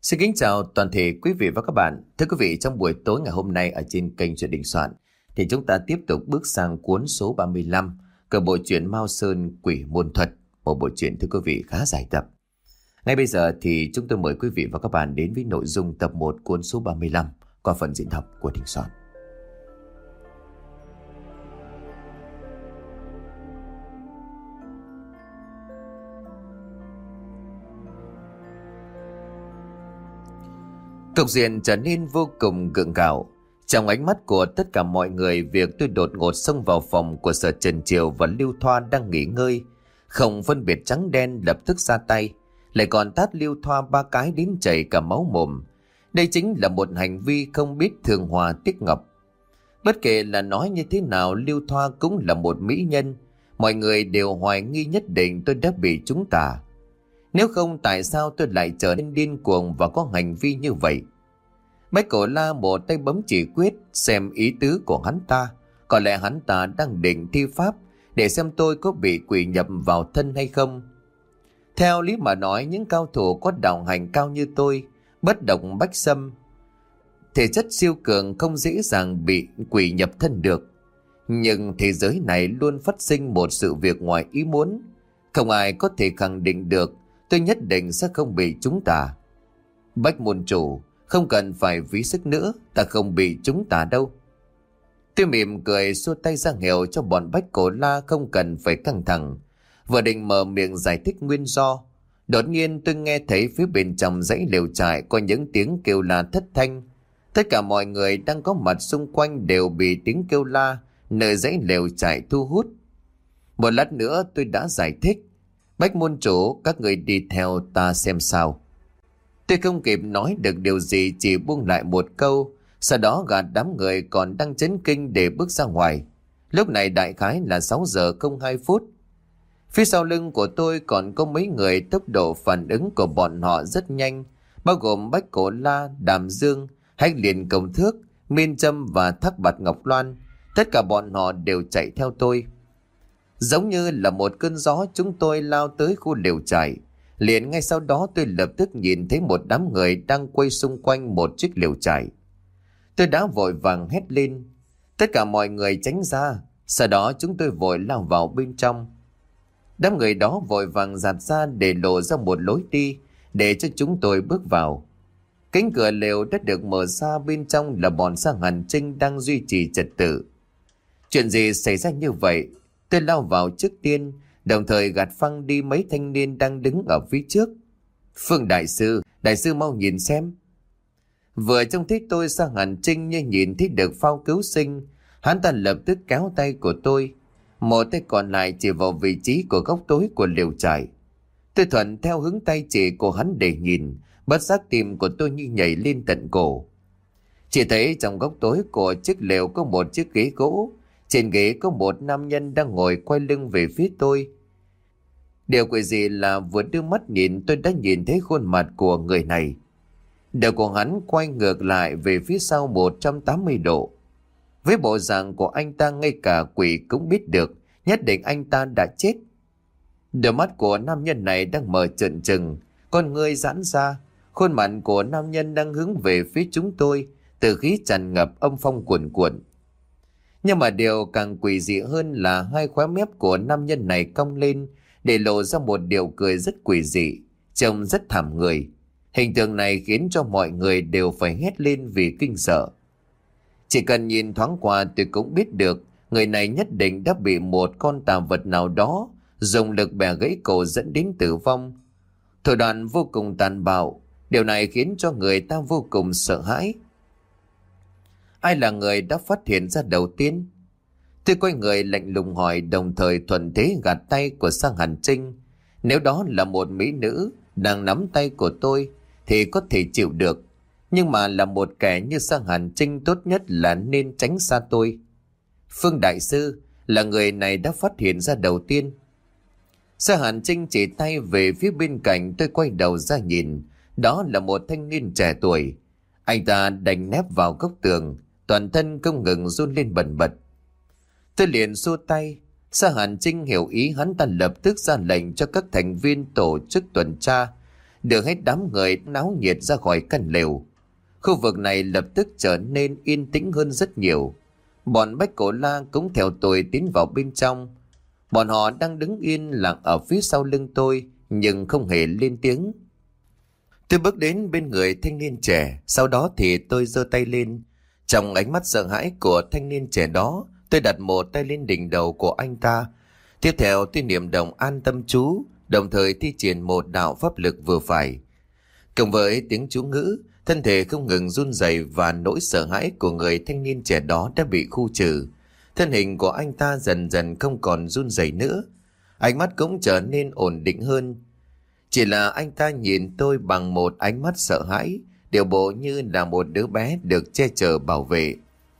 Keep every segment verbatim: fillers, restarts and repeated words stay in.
Xin kính chào toàn thể quý vị và các bạn. Thưa quý vị, trong buổi tối ngày hôm nay ở trên kênh Chuyện Đình Soạn thì chúng ta tiếp tục bước sang cuốn số ba mươi lăm của bộ truyện Mao Sơn Quỷ Môn Thuật, một bộ truyện thưa quý vị khá dài tập. Ngay bây giờ thì chúng tôi mời quý vị và các bạn đến với nội dung tập một cuốn số ba mươi lăm qua phần diễn đọc của Đình Soạn. Cục diện trở nên vô cùng gượng gạo. Trong ánh mắt của tất cả mọi người, việc tôi đột ngột xông vào phòng của Sở Trần Triều và Lưu Thoa đang nghỉ ngơi, không phân biệt trắng đen, lập tức ra tay, lại còn tát Lưu Thoa ba cái đến chảy cả máu mồm. Đây chính là một hành vi không biết thương hòa tiếc ngọc. Bất kể là nói như thế nào, Lưu Thoa cũng là một mỹ nhân. Mọi người đều hoài nghi nhất định tôi đã bị trúng tà. Nếu không, tại sao tôi lại trở nên điên cuồng và có hành vi như vậy? Bách Cổ La một tay bấm chỉ quyết, xem ý tứ của hắn ta. Có lẽ hắn ta đang định thi pháp để xem tôi có bị quỷ nhập vào thân hay không. Theo lý mà nói, những cao thủ có đạo hành cao như tôi, bất độc bách xâm, thể chất siêu cường, không dễ dàng bị quỷ nhập thân được. Nhưng thế giới này luôn phát sinh một sự việc ngoài ý muốn. Không ai có thể khẳng định được tôi nhất định sẽ không bị trúng tà. Bách môn chủ, không cần phải phí sức nữa, ta không bị trúng tà đâu. Tôi mỉm cười xua tay ra hiệu cho bọn Bách Cổ La không cần phải căng thẳng. Vừa định mở miệng giải thích nguyên do, đột nhiên tôi nghe thấy phía bên trong dãy lều trại có những tiếng kêu la thất thanh. Tất cả mọi người đang có mặt xung quanh đều bị tiếng kêu la nơi dãy lều trại thu hút. Một lát nữa tôi đã giải thích. Bách môn chủ, các người đi theo ta xem sao. Tôi không kịp nói được điều gì, chỉ buông lại một câu, sau đó gạt đám người còn đang chấn kinh để bước ra ngoài. Lúc này đại khái là sáu giờ không hai phút. Phía sau lưng của tôi còn có mấy người, tốc độ phản ứng của bọn họ rất nhanh, bao gồm Bách Cổ La, Đàm Dương, Hách Liên Công Thước, Miên Trâm và Thác Bạt Ngọc Loan. Tất cả bọn họ đều chạy theo tôi. Giống như là một cơn gió, chúng tôi lao tới khu lều trại. Liền ngay sau đó tôi lập tức nhìn thấy một đám người đang quay xung quanh một chiếc lều trại. Tôi đã vội vàng hét lên, tất cả mọi người tránh ra. Sau đó chúng tôi vội lao vào bên trong. Đám người đó vội vàng dạt ra để lộ ra một lối đi để cho chúng tôi bước vào. Cánh cửa lều đã được mở ra, bên trong là bọn Sang Hàn Trinh đang duy trì trật tự. Chuyện gì xảy ra như vậy? Tôi lao vào trước tiên, đồng thời gạt phăng đi mấy thanh niên đang đứng ở phía trước. Phương đại sư, đại sư mau nhìn xem. Vừa trông thấy tôi, Sang Hàn Trinh như nhìn thấy được phao cứu sinh. Hắn ta lập tức kéo tay của tôi, một tay còn lại chỉ vào vị trí của góc tối của lều trại. Tôi thuận theo hướng tay chỉ của hắn để nhìn, bất giác tim của tôi như nhảy lên tận cổ. Chỉ thấy trong góc tối của chiếc lều có một chiếc ghế gỗ. Trên ghế có một nam nhân đang ngồi quay lưng về phía tôi. Điều quỷ dị là vừa đưa mắt nhìn, tôi đã nhìn thấy khuôn mặt của người này. Đầu của hắn quay ngược lại về phía sau một trăm tám mươi độ. Với bộ dạng của anh ta, ngay cả quỷ cũng biết được nhất định anh ta đã chết. Đôi mắt của nam nhân này đang mở trợn trừng, con ngươi giãn ra. Khuôn mặt của nam nhân đang hướng về phía chúng tôi, từ khí tràn ngập âm phong cuồn cuộn. Nhưng mà điều càng quỷ dị hơn là hai khóe mép của nam nhân này cong lên để lộ ra một điều cười rất quỷ dị, trông rất thảm người. Hình tượng này khiến cho mọi người đều phải hét lên vì kinh sợ. Chỉ cần nhìn thoáng qua tôi cũng biết được người này nhất định đã bị một con tà vật nào đó dùng lực bẻ gãy cổ dẫn đến tử vong. Thủ đoạn vô cùng tàn bạo, điều này khiến cho người ta vô cùng sợ hãi. Ai là người đã phát hiện ra đầu tiên? Tôi quay người lạnh lùng hỏi, đồng thời thuận thế gạt tay của Sang Hàn Trinh. Nếu đó là một mỹ nữ đang nắm tay của tôi thì có thể chịu được, nhưng mà là một kẻ như Sang Hàn Trinh, tốt nhất là nên tránh xa tôi. Phương đại sư, là người này đã phát hiện ra đầu tiên. Sang Hàn Trinh chỉ tay về phía bên cạnh. Tôi quay đầu ra nhìn, đó là một thanh niên trẻ tuổi. Anh ta đành nép vào góc tường, toàn thân không ngừng run lên bần bật. Tôi liền xua tay. Sa Hàn Trinh hiểu ý, hắn ta lập tức ra lệnh cho các thành viên tổ chức tuần tra đưa hết đám người náo nhiệt ra khỏi căn lều. Khu vực này lập tức trở nên yên tĩnh hơn rất nhiều. Bọn Bách Cổ La cũng theo tôi tiến vào bên trong. Bọn họ đang đứng yên lặng ở phía sau lưng tôi, nhưng không hề lên tiếng. Tôi bước đến bên người thanh niên trẻ, sau đó thì tôi giơ tay lên. Trong ánh mắt sợ hãi của thanh niên trẻ đó, tôi đặt một tay lên đỉnh đầu của anh ta. Tiếp theo tôi niệm động an tâm chú, đồng thời thi triển một đạo pháp lực vừa phải. Cộng với tiếng chú ngữ, thân thể không ngừng run rẩy và nỗi sợ hãi của người thanh niên trẻ đó đã bị khu trừ. Thân hình của anh ta dần dần không còn run rẩy nữa. Ánh mắt cũng trở nên ổn định hơn. Chỉ là anh ta nhìn tôi bằng một ánh mắt sợ hãi, điệu bộ như là một đứa bé được che chở bảo vệ.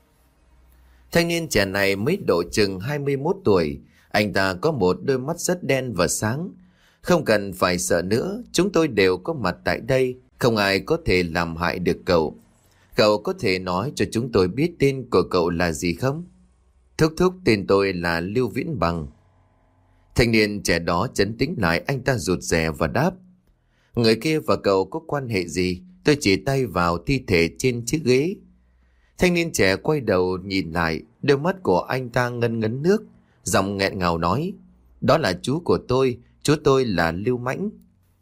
Thanh niên trẻ này mới độ chừng hai mươi mốt tuổi. Anh ta có một đôi mắt rất đen và sáng. Không cần phải sợ nữa, chúng tôi đều có mặt tại đây. Không ai có thể làm hại được cậu. Cậu có thể nói cho chúng tôi biết tên của cậu là gì không? Thúc thúc, tên tôi là Lưu Viễn Bằng. Thanh niên trẻ đó trấn tĩnh lại, anh ta rụt rè và đáp. Người kia và cậu có quan hệ gì? Tôi chỉ tay vào thi thể trên chiếc ghế. Thanh niên trẻ quay đầu nhìn lại, đôi mắt của anh ta ngấn ngấn nước, giọng nghẹn ngào nói. Đó là chú của tôi, chú tôi là Lưu Mãnh.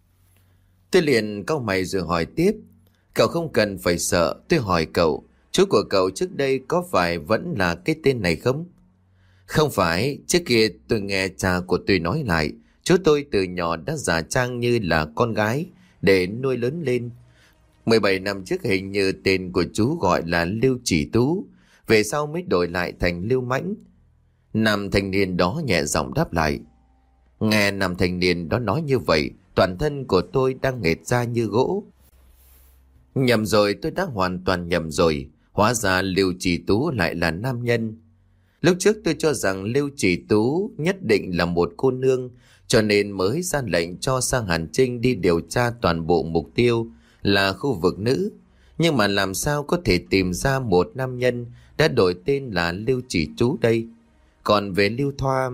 Tôi liền cau mày rồi hỏi tiếp. Cậu không cần phải sợ, tôi hỏi cậu, chú của cậu trước đây có phải vẫn là cái tên này không? Không phải, trước kia tôi nghe cha của tôi nói lại, chú tôi từ nhỏ đã giả trang như là con gái để nuôi lớn lên. mười bảy năm trước hình như tên của chú gọi là Lưu Chỉ Tú, về sau mới đổi lại thành Lưu Mãnh. Nam thanh niên đó nhẹ giọng đáp lại. Nghe nam thanh niên đó nói như vậy, toàn thân của tôi đang nghẹt ra như gỗ. Nhầm rồi, tôi đã hoàn toàn nhầm rồi. Hóa ra Lưu Chỉ Tú lại là nam nhân. Lúc trước tôi cho rằng Lưu Chỉ Tú nhất định là một cô nương, cho nên mới ra lệnh cho Sang Hàn Trinh đi điều tra toàn bộ mục tiêu là khu vực nữ. Nhưng mà làm sao có thể tìm ra một nam nhân đã đổi tên là Lưu Chỉ Tú đây? Còn về Lưu Thoa...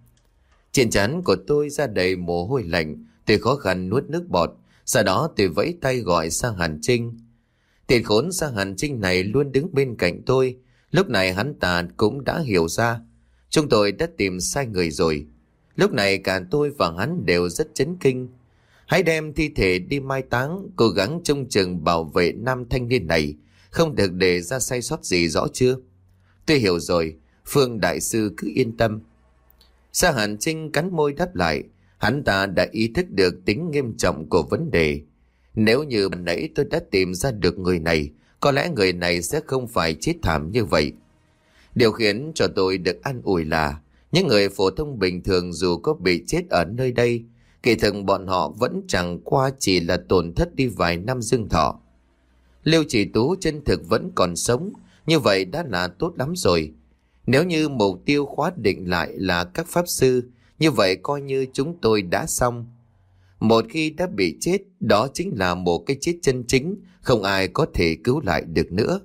Trên trán của tôi ra đầy mồ hôi lạnh, tôi khó khăn nuốt nước bọt. Sau đó tôi vẫy tay gọi Sang Hàn Trinh. Tiền khốn Sang Hàn Trinh này luôn đứng bên cạnh tôi. Lúc này hắn ta cũng đã hiểu ra chúng tôi đã tìm sai người rồi. Lúc này cả tôi và hắn đều rất chấn kinh. Hãy đem thi thể đi mai táng, cố gắng trông chừng bảo vệ nam thanh niên này, không được để ra sai sót gì, rõ chưa? Tôi hiểu rồi, Phương đại sư cứ yên tâm. Sa Hàn Trinh cắn môi đáp lại. Hắn ta đã ý thức được tính nghiêm trọng của vấn đề. Nếu như ban nãy tôi đã tìm ra được người này, có lẽ người này sẽ không phải chết thảm như vậy. Điều khiến cho tôi được an ủi là những người phổ thông bình thường dù có bị chết ở nơi đây, kỳ thực bọn họ vẫn chẳng qua chỉ là tổn thất đi vài năm dương thọ. Lưu Chỉ Tú chân thực vẫn còn sống, như vậy đã là tốt lắm rồi. Nếu như mục tiêu khóa định lại là các pháp sư, như vậy coi như chúng tôi đã xong. Một khi đã bị chết, đó chính là một cái chết chân chính, không ai có thể cứu lại được nữa.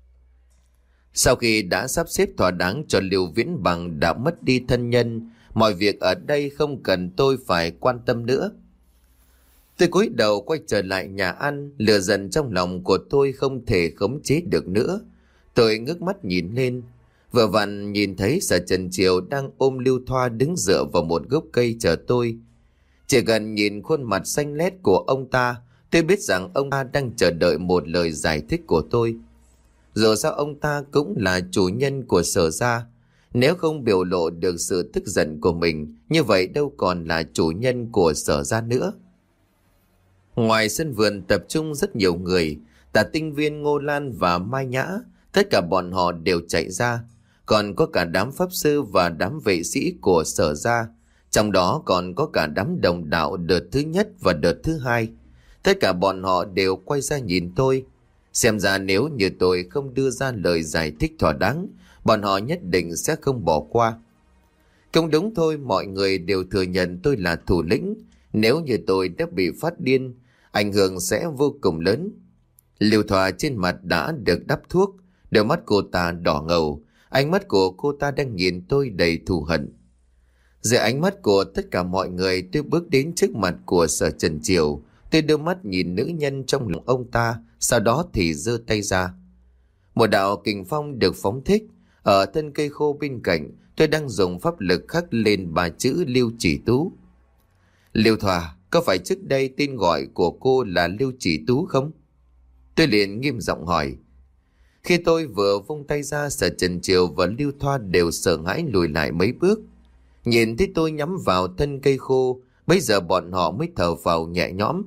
Sau khi đã sắp xếp thỏa đáng cho Lưu Viễn Bằng đã mất đi thân nhân, mọi việc ở đây không cần tôi phải quan tâm nữa. Tôi cúi đầu quay trở lại nhà ăn, lửa giận trong lòng của tôi không thể khống chế được nữa. Tôi ngước mắt nhìn lên, vừa vặn nhìn thấy Sở Trần Triều đang ôm Lưu Thoa đứng dựa vào một gốc cây chờ tôi. Chỉ cần nhìn khuôn mặt xanh lét của ông ta, tôi biết rằng ông ta đang chờ đợi một lời giải thích của tôi. Dù sao ông ta cũng là chủ nhân của Sở gia, nếu không biểu lộ được sự tức giận của mình, như vậy đâu còn là chủ nhân của Sở gia nữa. Ngoài sân vườn tập trung rất nhiều người, Tả Tinh Viên, Ngô Lan và Mai Nhã, tất cả bọn họ đều chạy ra. Còn có cả đám pháp sư và đám vệ sĩ của Sở gia, trong đó còn có cả đám đồng đạo đợt thứ nhất và đợt thứ hai. Tất cả bọn họ đều quay ra nhìn tôi. Xem ra nếu như tôi không đưa ra lời giải thích thỏa đáng, bọn họ nhất định sẽ không bỏ qua. Không đúng thôi, mọi người đều thừa nhận tôi là thủ lĩnh. Nếu như tôi đã bị phát điên, ảnh hưởng sẽ vô cùng lớn. Lưu Thoa trên mặt đã được đắp thuốc, đôi mắt cô ta đỏ ngầu, ánh mắt của cô ta đang nhìn tôi đầy thù hận. Dưới ánh mắt của tất cả mọi người, tôi bước đến trước mặt của Sở Trần Triều. Tôi đưa mắt nhìn nữ nhân trong lòng ông ta, sau đó thì giơ tay ra. Một đạo kình phong được phóng thích. Ở thân cây khô bên cạnh, tôi đang dùng pháp lực khắc lên ba chữ Lưu Chỉ Tú. Liêu Thoa, có phải trước đây tên gọi của cô là Lưu Chỉ Tú không? Tôi liền nghiêm giọng hỏi. Khi tôi vừa vung tay ra, Sở Trần Triều và Liêu Thoa đều sợ hãi lùi lại mấy bước. Nhìn thấy tôi nhắm vào thân cây khô, bây giờ bọn họ mới thở phào nhẹ nhõm.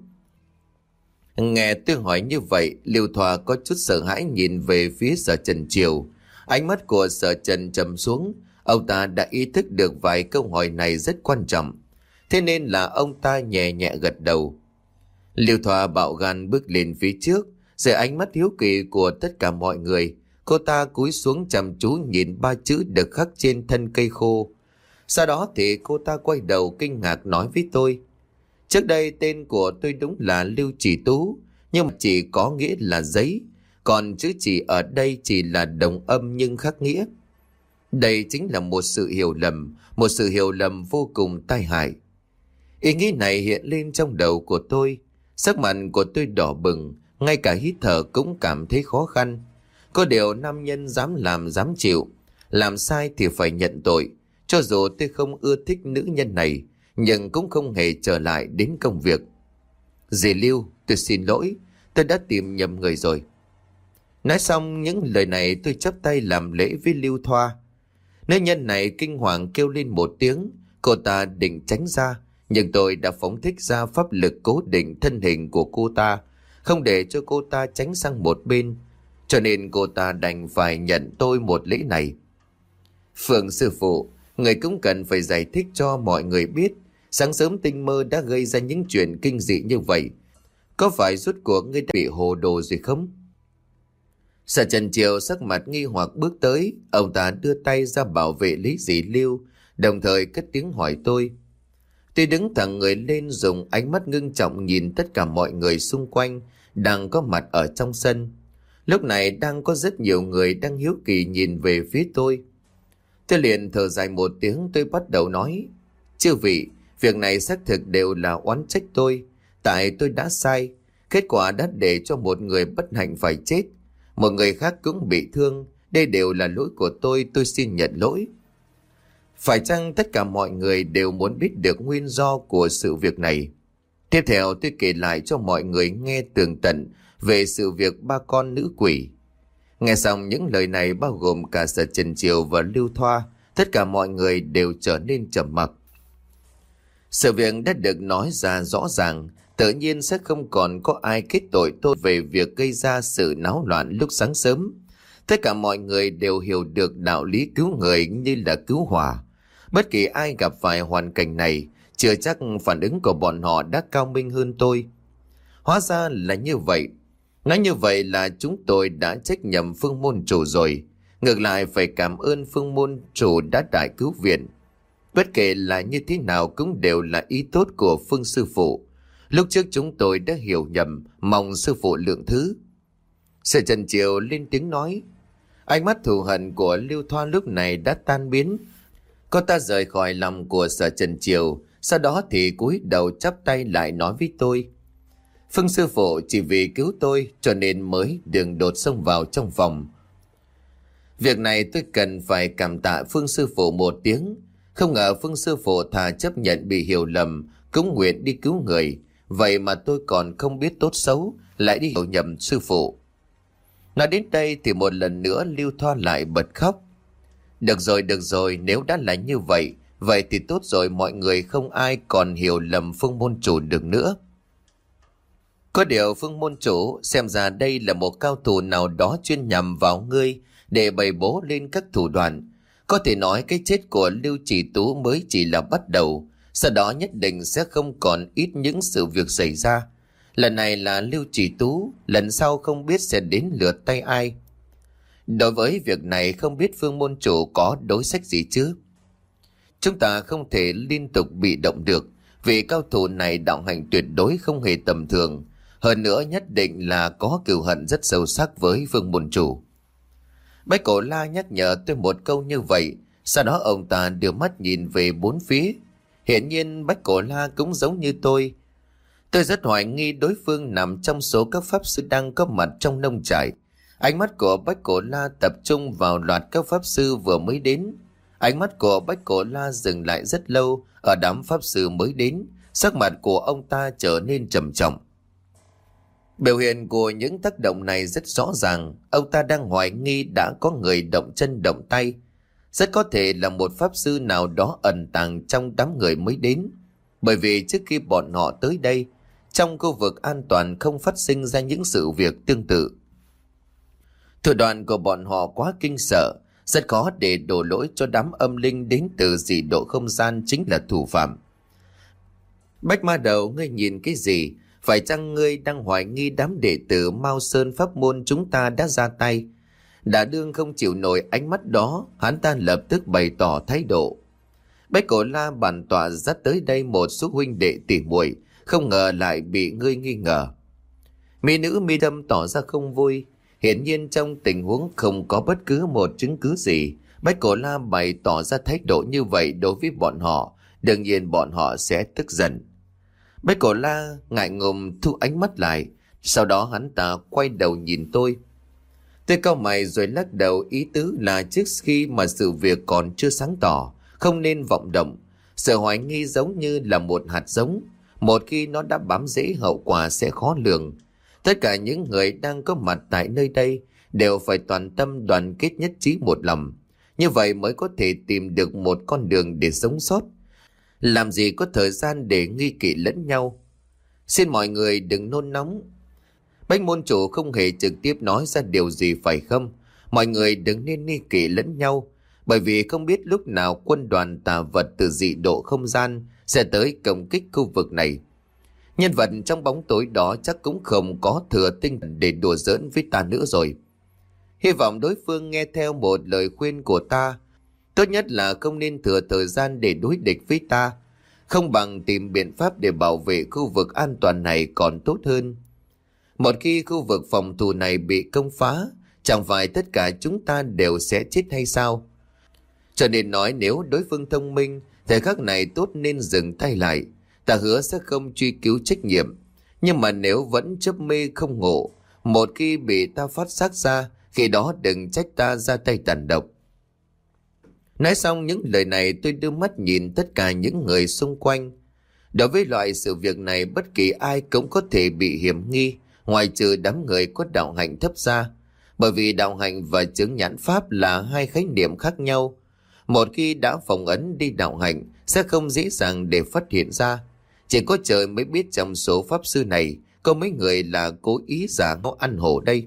Nghe tôi hỏi như vậy, Liêu Thoa có chút sợ hãi nhìn về phía Sở Trần Triều. Ánh mắt của Sở Trần trầm xuống, ông ta đã ý thức được vài câu hỏi này rất quan trọng. Thế nên là ông ta nhẹ nhẹ gật đầu. Liêu Thoa bạo gan bước lên phía trước, dưới ánh mắt hiếu kỳ của tất cả mọi người, cô ta cúi xuống chăm chú nhìn ba chữ được khắc trên thân cây khô. Sau đó thì cô ta quay đầu kinh ngạc nói với tôi. Trước đây tên của tôi đúng là Lưu Chỉ Tú, nhưng mà chỉ có nghĩa là giấy, còn chữ chỉ ở đây chỉ là đồng âm nhưng khác nghĩa. Đây chính là một sự hiểu lầm, một sự hiểu lầm vô cùng tai hại. Ý nghĩ này hiện lên trong đầu của tôi, sắc mặt của tôi đỏ bừng, ngay cả hít thở cũng cảm thấy khó khăn. Có điều nam nhân dám làm dám chịu, làm sai thì phải nhận tội. Cho dù tôi không ưa thích nữ nhân này, nhưng cũng không hề trở lại đến công việc. Dì Lưu, tôi xin lỗi, tôi đã tìm nhầm người rồi. Nói xong những lời này, tôi chắp tay làm lễ với Lưu Thoa. Nữ nhân này kinh hoàng kêu lên một tiếng, cô ta định tránh ra, nhưng tôi đã phóng thích ra pháp lực cố định thân hình của cô ta, không để cho cô ta tránh sang một bên, cho nên cô ta đành phải nhận tôi một lễ này. Phượng sư phụ, người cũng cần phải giải thích cho mọi người biết, sáng sớm tinh mơ đã gây ra những chuyện kinh dị như vậy. Có phải rốt cuộc ngươi đã bị hồ đồ rồi không? Sở Trần Triều sắc mặt nghi hoặc bước tới, ông ta đưa tay ra bảo vệ lý dì Lưu, đồng thời cất tiếng hỏi tôi. Tôi đứng thẳng người lên, dùng ánh mắt ngưng trọng nhìn tất cả mọi người xung quanh đang có mặt ở trong sân. Lúc này đang có rất nhiều người đang hiếu kỳ nhìn về phía tôi. Tôi liền thở dài một tiếng, tôi bắt đầu nói. Chư vị, việc này xác thực đều là oán trách tôi. Tại tôi đã sai, kết quả đã để cho một người bất hạnh phải chết, một người khác cũng bị thương. Đây đều là lỗi của tôi, tôi xin nhận lỗi. Phải chăng tất cả mọi người đều muốn biết được nguyên do của sự việc này? Tiếp theo tôi kể lại cho mọi người nghe tường tận về sự việc ba con nữ quỷ. Nghe xong những lời này, bao gồm cả Sở Trần Triều và Lưu Thoa, tất cả mọi người đều trở nên trầm mặc. Sự việc đã được nói ra rõ ràng, tự nhiên sẽ không còn có ai kết tội tôi về việc gây ra sự náo loạn lúc sáng sớm. Tất cả mọi người đều hiểu được đạo lý cứu người như là cứu hỏa. Bất kỳ ai gặp phải hoàn cảnh này, chưa chắc phản ứng của bọn họ đã cao minh hơn tôi. Hóa ra là như vậy. Nói như vậy là chúng tôi đã trách nhầm Phương môn chủ rồi. Ngược lại phải cảm ơn Phương môn chủ đã đại cứu viện. Bất kể là như thế nào cũng đều là ý tốt của Phương sư phụ. Lúc trước chúng tôi đã hiểu nhầm, mong sư phụ lượng thứ. Sở Trần Triều lên tiếng nói. Ánh mắt thù hận của Lưu Thoa lúc này đã tan biến. Cô ta rời khỏi lòng của Sở Trần Triều, sau đó thì cúi đầu chắp tay lại nói với tôi. Phương sư phụ chỉ vì cứu tôi cho nên mới đường đột xông vào trong phòng. Việc này tôi cần phải cảm tạ Phương sư phụ một tiếng. Không ngờ Phương sư phụ thà chấp nhận bị hiểu lầm, cũng nguyện đi cứu người. Vậy mà tôi còn không biết tốt xấu, lại đi hiểu nhầm sư phụ. Nói đến đây thì một lần nữa Lưu Thoa lại bật khóc. Được rồi, được rồi, nếu đã là như vậy, vậy thì tốt rồi, mọi người không ai còn hiểu lầm Phương môn chủ được nữa. Có điều Phương môn chủ, xem ra đây là một cao thủ nào đó chuyên nhằm vào ngươi để bày bố lên các thủ đoạn. Có thể nói cái chết của Lưu Chỉ Tú mới chỉ là bắt đầu, sau đó nhất định sẽ không còn ít những sự việc xảy ra. Lần này là Lưu Chỉ Tú, lần sau không biết sẽ đến lượt tay ai. Đối với việc này không biết Phương môn chủ có đối sách gì chứ? Chúng ta không thể liên tục bị động được, vì cao thủ này đạo hành tuyệt đối không hề tầm thường. Hơn nữa nhất định là có cừu hận rất sâu sắc với Phương môn chủ. Bách Cổ La nhắc nhở tôi một câu như vậy, sau đó ông ta đưa mắt nhìn về bốn phía. Hiển nhiên Bách Cổ La cũng giống như tôi. Tôi rất hoài nghi đối phương nằm trong số các pháp sư đang có mặt trong nông trại. Ánh mắt của Bách Cổ La tập trung vào loạt các pháp sư vừa mới đến. Ánh mắt của Bách Cổ La dừng lại rất lâu ở đám pháp sư mới đến. Sắc mặt của ông ta trở nên trầm trọng. Biểu hiện của những tác động này rất rõ ràng. Ông ta đang hoài nghi đã có người động chân động tay. Rất có thể là một pháp sư nào đó ẩn tàng trong đám người mới đến. Bởi vì trước khi bọn họ tới đây, trong khu vực an toàn không phát sinh ra những sự việc tương tự. Thủ đoạn của bọn họ quá kinh sợ, rất khó để đổ lỗi cho đám âm linh đến từ dị độ không gian chính là thủ phạm. Bách Ma Đầu, ngươi nhìn cái gì? Phải chăng ngươi đang hoài nghi đám đệ tử Mao Sơn pháp môn chúng ta đã ra tay? Đã đương không chịu nổi ánh mắt đó, hắn ta lập tức bày tỏ thái độ. Bách Cổ La bản tọa dắt tới đây một số huynh đệ tỉ muội, không ngờ lại bị ngươi nghi ngờ. Mỹ nữ mi tâm tỏ ra không vui. Hiển nhiên trong tình huống không có bất cứ một chứng cứ gì, Bách Cổ La bày tỏ ra thái độ như vậy đối với bọn họ, đương nhiên bọn họ sẽ tức giận. Bách Cổ La ngại ngùng thu ánh mắt lại, sau đó hắn ta quay đầu nhìn tôi. Tôi cau mày rồi lắc đầu, ý tứ là trước khi mà sự việc còn chưa sáng tỏ, không nên vọng động. Sự hoài nghi giống như là một hạt giống, một khi nó đã bám rễ hậu quả sẽ khó lường. Tất cả những người đang có mặt tại nơi đây đều phải toàn tâm đoàn kết nhất trí một lòng. Như vậy mới có thể tìm được một con đường để sống sót. Làm gì có thời gian để nghi kỵ lẫn nhau. Xin mọi người đừng nôn nóng. Bách môn chủ không hề trực tiếp nói ra điều gì phải không? Mọi người đừng nên nghi kỵ lẫn nhau. Bởi vì không biết lúc nào quân đoàn tà vật từ dị độ không gian sẽ tới công kích khu vực này. Nhân vật trong bóng tối đó chắc cũng không có thừa tinh thần để đùa giỡn với ta nữa rồi. Hy vọng đối phương nghe theo một lời khuyên của ta. Tốt nhất là không nên thừa thời gian để đối địch với ta. Không bằng tìm biện pháp để bảo vệ khu vực an toàn này còn tốt hơn. Một khi khu vực phòng thủ này bị công phá, chẳng phải tất cả chúng ta đều sẽ chết hay sao? Cho nên nói nếu đối phương thông minh, thời khắc này tốt nên dừng tay lại. Ta hứa sẽ không truy cứu trách nhiệm. Nhưng mà nếu vẫn chấp mê không ngộ, một khi bị ta phát giác ra, khi đó đừng trách ta ra tay tàn độc. Nói xong những lời này, tôi đưa mắt nhìn tất cả những người xung quanh. Đối với loại sự việc này, bất kỳ ai cũng có thể bị hiểm nghi, ngoại trừ đám người có đạo hạnh thấp ra. Bởi vì đạo hạnh và chứng nhãn pháp là hai khái niệm khác nhau. Một khi đã phong ấn đi đạo hạnh, sẽ không dễ dàng để phát hiện ra. Chỉ có trời mới biết trong số pháp sư này có mấy người là cố ý giả ngó ăn hổ đây.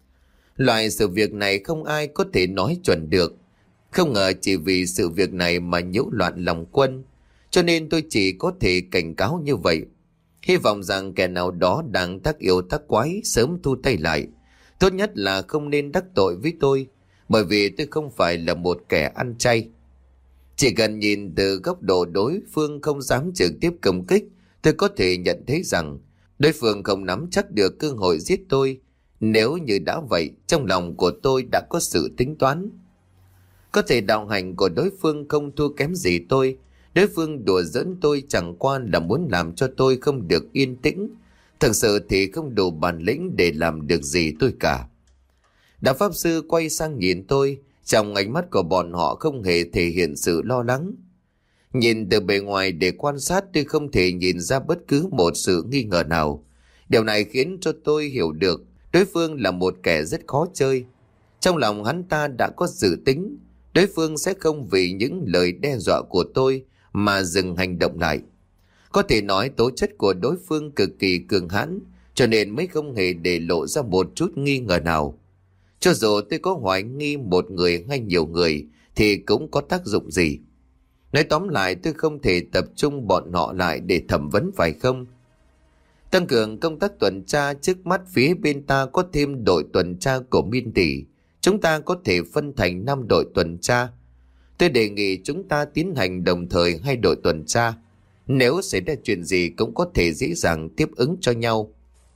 Loại sự việc này không ai có thể nói chuẩn được. Không ngờ chỉ vì sự việc này mà nhiễu loạn lòng quân. Cho nên tôi chỉ có thể cảnh cáo như vậy. Hy vọng rằng kẻ nào đó đang tác yêu tác quái sớm thu tay lại. Tốt nhất là không nên đắc tội với tôi, bởi vì tôi không phải là một kẻ ăn chay. Chỉ cần nhìn từ góc độ đối phương không dám trực tiếp công kích, tôi có thể nhận thấy rằng đối phương không nắm chắc được cơ hội giết tôi. Nếu như đã vậy, trong lòng của tôi đã có sự tính toán. Có thể đạo hành của đối phương không thua kém gì tôi. Đối phương đùa giỡn tôi chẳng qua là muốn làm cho tôi không được yên tĩnh. Thực sự thì không đủ bản lĩnh để làm được gì tôi cả. Đạo pháp sư quay sang nhìn tôi. Trong ánh mắt của bọn họ không hề thể hiện sự lo lắng. Nhìn từ bề ngoài để quan sát, tôi không thể nhìn ra bất cứ một sự nghi ngờ nào. Điều này khiến cho tôi hiểu được đối phương là một kẻ rất khó chơi. Trong lòng hắn ta đã có dự tính, đối phương sẽ không vì những lời đe dọa của tôi mà dừng hành động lại. Có thể nói tố chất của đối phương cực kỳ cường hãn, cho nên mới không hề để lộ ra một chút nghi ngờ nào. Cho dù tôi có hoài nghi một người hay nhiều người thì cũng có tác dụng gì. Nói tóm lại, tôi không thể tập trung bọn họ lại để thẩm vấn phải không? Tăng cường công tác tuần tra, trước mắt phía bên ta có thêm đội tuần tra của Miên Tỷ. Chúng ta có thể phân thành năm đội tuần tra. Tôi đề nghị chúng ta tiến hành đồng thời hai đội tuần tra. Nếu xảy ra chuyện gì cũng có thể dễ dàng tiếp ứng cho nhau.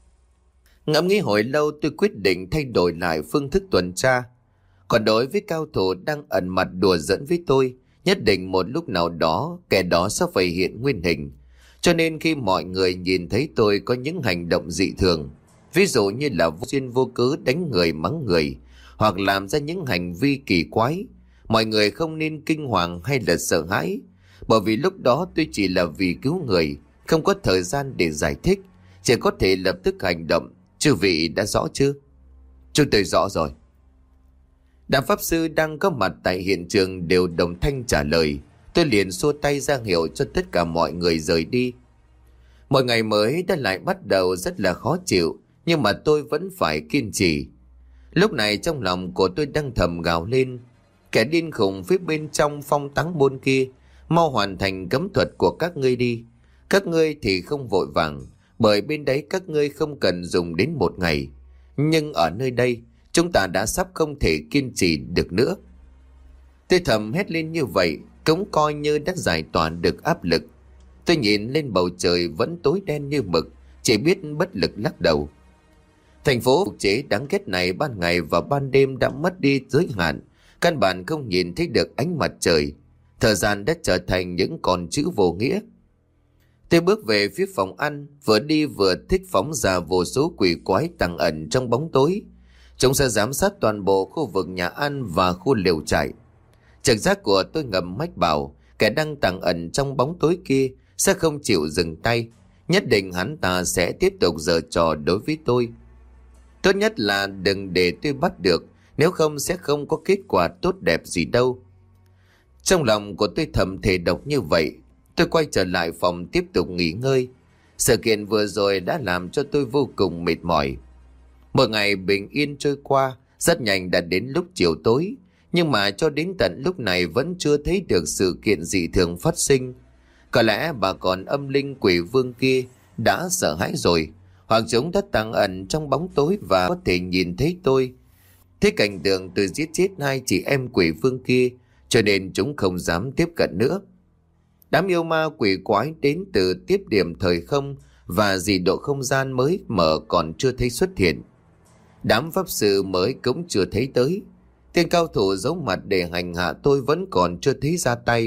Ngẫm nghĩ hồi lâu, tôi quyết định thay đổi lại phương thức tuần tra. Còn đối với cao thủ đang ẩn mặt đùa giỡn với tôi, nhất định một lúc nào đó kẻ đó sẽ phải hiện nguyên hình. Cho nên khi mọi người nhìn thấy tôi có những hành động dị thường, ví dụ như là vô duyên vô cớ đánh người mắng người, hoặc làm ra những hành vi kỳ quái, mọi người không nên kinh hoàng hay là sợ hãi, bởi vì lúc đó tôi chỉ là vì cứu người, không có thời gian để giải thích, chỉ có thể lập tức hành động. Chư vị đã rõ chưa? Chúng tôi rõ rồi. Đám pháp sư đang có mặt tại hiện trường đều đồng thanh trả lời. Tôi liền xua tay ra hiệu cho tất cả mọi người rời đi. Một ngày mới đã lại bắt đầu rất là khó chịu, nhưng mà tôi vẫn phải kiên trì. Lúc này trong lòng của tôi đang thầm gào lên, kẻ điên khùng phía bên trong phong táng môn kia, mau hoàn thành cấm thuật của các ngươi đi. Các ngươi thì không vội vàng, bởi bên đấy các ngươi không cần dùng đến một ngày. Nhưng ở nơi đây, chúng ta đã sắp không thể kiên trì được nữa. Tôi thầm hét lên như vậy, cũng coi như đã giải tỏa được áp lực. Tôi nhìn lên bầu trời vẫn tối đen như mực, chỉ biết bất lực lắc đầu. Thành phố phục chế đáng ghét này ban ngày và ban đêm đã mất đi giới hạn, căn bản không nhìn thấy được ánh mặt trời. Thời gian đã trở thành những con chữ vô nghĩa. Tôi bước về phía phòng ăn, vừa đi vừa thích phóng ra vô số quỷ quái tàng ẩn trong bóng tối. Chúng sẽ giám sát toàn bộ khu vực nhà ăn và khu lều trại. Trực giác của tôi ngầm mách bảo kẻ đang tàng ẩn trong bóng tối kia sẽ không chịu dừng tay. Nhất định hắn ta sẽ tiếp tục giở trò đối với tôi. Tốt nhất là đừng để tôi bắt được, nếu không sẽ không có kết quả tốt đẹp gì đâu. Trong lòng của tôi thầm thề độc như vậy. Tôi quay trở lại phòng tiếp tục nghỉ ngơi. Sự kiện vừa rồi đã làm cho tôi vô cùng mệt mỏi. Một ngày bình yên trôi qua, rất nhanh đã đến lúc chiều tối. Nhưng mà cho đến tận lúc này vẫn chưa thấy được sự kiện dị thường phát sinh. Có lẽ bà con âm linh quỷ vương kia đã sợ hãi rồi, hoặc chúng đã tàng ẩn trong bóng tối và có thể nhìn thấy tôi. Thế cảnh tượng từ giết chết hai chị em quỷ vương kia, cho nên chúng không dám tiếp cận nữa. Đám yêu ma quỷ quái đến từ tiếp điểm thời không và dị độ không gian mới mở còn chưa thấy xuất hiện. Đám pháp sư mới cũng chưa thấy tới. Tên cao thủ giấu mặt để hành hạ tôi vẫn còn chưa thấy ra tay.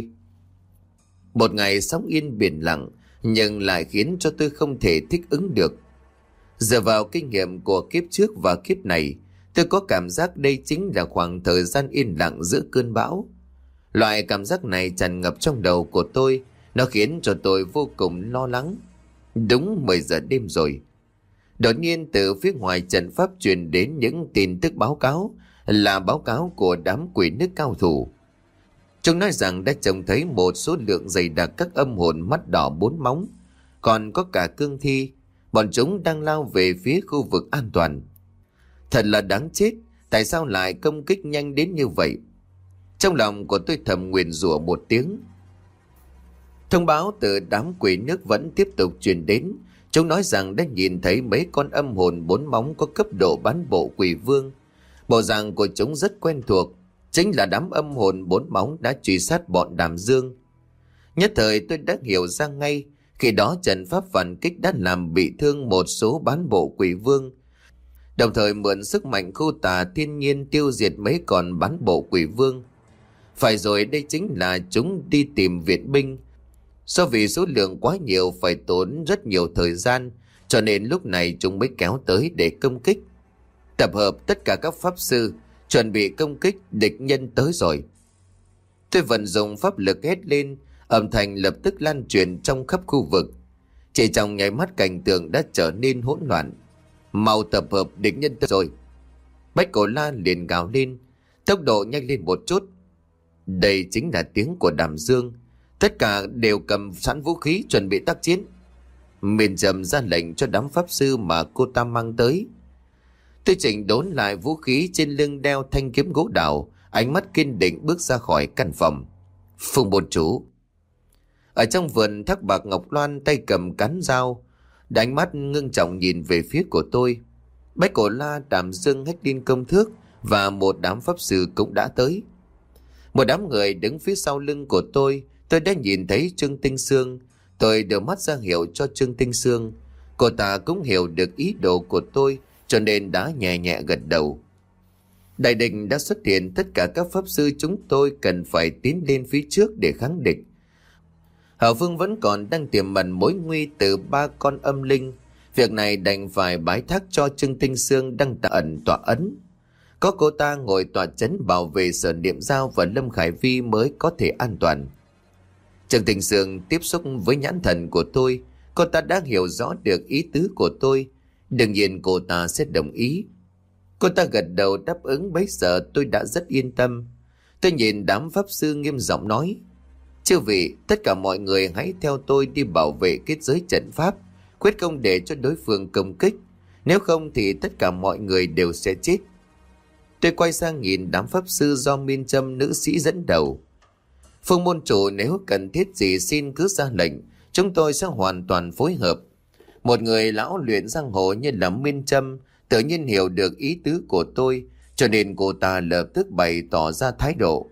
Một ngày sóng yên biển lặng, nhưng lại khiến cho tôi không thể thích ứng được. Dựa vào kinh nghiệm của kiếp trước và kiếp này, tôi có cảm giác đây chính là khoảng thời gian yên lặng giữa cơn bão. Loại cảm giác này tràn ngập trong đầu của tôi, nó khiến cho tôi vô cùng lo lắng. Đúng mười giờ đêm rồi. Đột nhiên từ phía ngoài trận pháp truyền đến những tin tức báo cáo, là báo cáo của đám quỷ nước cao thủ. Chúng nói rằng đã trông thấy một số lượng dày đặc các âm hồn mắt đỏ bốn móng, còn có cả cương thi. Bọn chúng đang lao về phía khu vực an toàn. Thật là đáng chết, tại sao lại công kích nhanh đến như vậy? Trong lòng của tôi thầm nguyền rủa một tiếng. Thông báo từ đám quỷ nước vẫn tiếp tục truyền đến. Chúng nói rằng đã nhìn thấy mấy con âm hồn bốn móng có cấp độ bán bộ quỷ vương. Bộ dạng của chúng rất quen thuộc, chính là đám âm hồn bốn móng đã truy sát bọn Đàm Dương. Nhất thời tôi đã hiểu ra ngay, khi đó trận pháp phản kích đã làm bị thương một số bán bộ quỷ vương, đồng thời mượn sức mạnh khu tà thiên nhiên tiêu diệt mấy con bán bộ quỷ vương. Phải rồi, đây chính là chúng đi tìm viện binh. Do vì số lượng quá nhiều phải tốn rất nhiều thời gian, cho nên lúc này chúng mới kéo tới để công kích. Tập hợp tất cả các pháp sư, chuẩn bị công kích, địch nhân tới rồi. Tôi vận dụng pháp lực hét lên, âm thanh lập tức lan truyền trong khắp khu vực. Chỉ trong nháy mắt cảnh tượng đã trở nên hỗn loạn. Mau tập hợp, địch nhân tới rồi. Bách Cổ La liền gào lên, tốc độ nhanh lên một chút. Đây chính là tiếng của Đàm Dương. Tất cả đều cầm sẵn vũ khí chuẩn bị tác chiến. Miền Trầm ra lệnh cho đám pháp sư mà cô ta mang tới. Tôi chỉnh đốn lại vũ khí trên lưng, đeo thanh kiếm gỗ đào, ánh mắt kiên định bước ra khỏi căn phòng. Phùng bồn chủ. Ở trong vườn, Thác Bạc Ngọc Loan tay cầm cán dao, ánh mắt ngưng trọng nhìn về phía của tôi. Bách Cổ La, Đàm Dương, Hách Liên Công Thước và một đám pháp sư cũng đã tới. Một đám người đứng phía sau lưng của tôi. Tôi đã nhìn thấy Trương Tinh Sương. Tôi đưa mắt ra hiệu cho Trương Tinh Sương. Cô ta cũng hiểu được ý đồ của tôi, cho nên đã nhẹ nhẹ gật đầu. Đại địch đã xuất hiện, tất cả các pháp sư chúng tôi cần phải tiến lên phía trước để kháng địch. Hậu Phương vẫn còn đang tiềm ẩn mối nguy từ ba con âm linh. Việc này đành phải bái thác cho Trương Tinh Sương đang tà ẩn tọa ấn. Có cô ta ngồi tọa chấn bảo vệ Sở Niệm Giao và Lâm Khải Vi mới có thể an toàn. Trương Tinh Sương tiếp xúc với nhãn thần của tôi. Cô ta đã hiểu rõ được ý tứ của tôi. Đương nhiên cô ta sẽ đồng ý. Cô ta gật đầu đáp ứng, bấy giờ tôi đã rất yên tâm. Tôi nhìn đám pháp sư nghiêm giọng nói: chư vị, tất cả mọi người hãy theo tôi đi bảo vệ kết giới trận pháp, quyết không để cho đối phương công kích. Nếu không thì tất cả mọi người đều sẽ chết. Tôi quay sang nhìn đám pháp sư do Miên Trâm nữ sĩ dẫn đầu. Phương môn chủ, nếu cần thiết gì xin cứ ra lệnh, chúng tôi sẽ hoàn toàn phối hợp. Một người lão luyện giang hồ như là Miên Trâm tự nhiên hiểu được ý tứ của tôi, cho nên cô ta lập tức bày tỏ ra thái độ.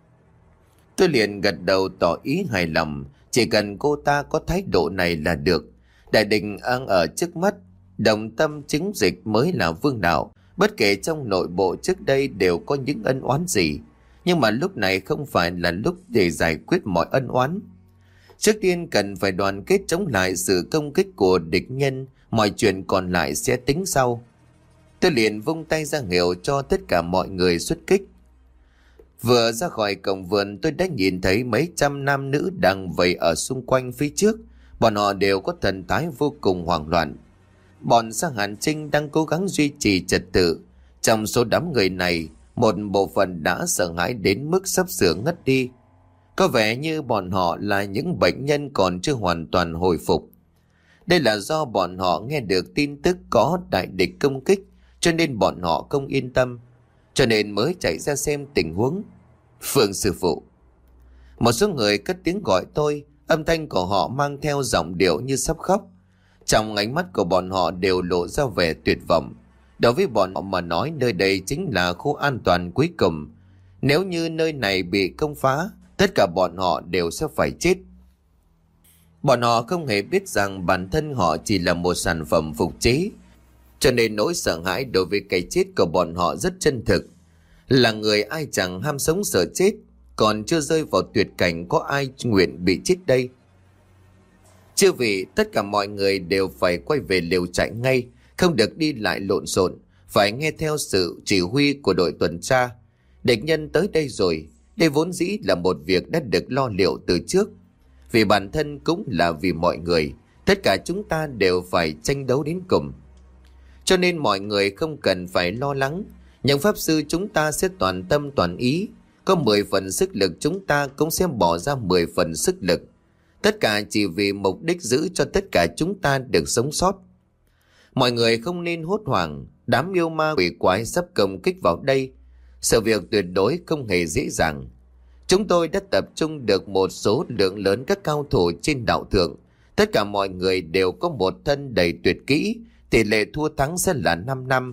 Tôi liền gật đầu tỏ ý hài lòng, chỉ cần cô ta có thái độ này là được. Đại địch đang ở trước mắt, đồng tâm chứng dịch mới là vương đạo. Bất kể trong nội bộ trước đây đều có những ân oán gì, nhưng mà lúc này không phải là lúc để giải quyết mọi ân oán. Trước tiên cần phải đoàn kết chống lại sự công kích của địch nhân, mọi chuyện còn lại sẽ tính sau. Tôi liền vung tay ra hiệu cho tất cả mọi người xuất kích. Vừa ra khỏi cổng vườn, tôi đã nhìn thấy mấy trăm nam nữ đang vây ở xung quanh phía trước. Bọn họ đều có thần thái vô cùng hoảng loạn. Bọn Giang Hàn Trinh đang cố gắng duy trì trật tự. Trong số đám người này, một bộ phận đã sợ hãi đến mức sắp sửa ngất đi. Có vẻ như bọn họ là những bệnh nhân còn chưa hoàn toàn hồi phục. Đây là do bọn họ nghe được tin tức có đại địch công kích, cho nên bọn họ không yên tâm, cho nên mới chạy ra xem tình huống. Phương sư phụ. Một số người cất tiếng gọi tôi, âm thanh của họ mang theo giọng điệu như sắp khóc. Trong ánh mắt của bọn họ đều lộ ra vẻ tuyệt vọng. Đối với bọn họ mà nói, nơi đây chính là khu an toàn cuối cùng. Nếu như nơi này bị công phá, tất cả bọn họ đều sẽ phải chết. Bọn họ không hề biết rằng bản thân họ chỉ là một sản phẩm phục chế, cho nên nỗi sợ hãi đối với cái chết của bọn họ rất chân thực. Là người ai chẳng ham sống sợ chết, còn chưa rơi vào tuyệt cảnh có ai nguyện bị chết đây. Chư vị, tất cả mọi người đều phải quay về lều trại ngay, không được đi lại lộn xộn, phải nghe theo sự chỉ huy của đội tuần tra. Địch nhân tới đây rồi, đây vốn dĩ là một việc đã được lo liệu từ trước. Vì bản thân cũng là vì mọi người, tất cả chúng ta đều phải tranh đấu đến cùng. Cho nên mọi người không cần phải lo lắng, những pháp sư chúng ta sẽ toàn tâm toàn ý, có mười phần sức lực chúng ta cũng sẽ bỏ ra mười phần sức lực. Tất cả chỉ vì mục đích giữ cho tất cả chúng ta được sống sót. Mọi người không nên hốt hoảng, đám yêu ma quỷ quái sắp công kích vào đây. Sự việc tuyệt đối không hề dễ dàng. Chúng tôi đã tập trung được một số lượng lớn các cao thủ trên đạo thượng. Tất cả mọi người đều có một thân đầy tuyệt kỹ, tỷ lệ thua thắng sẽ là năm năm.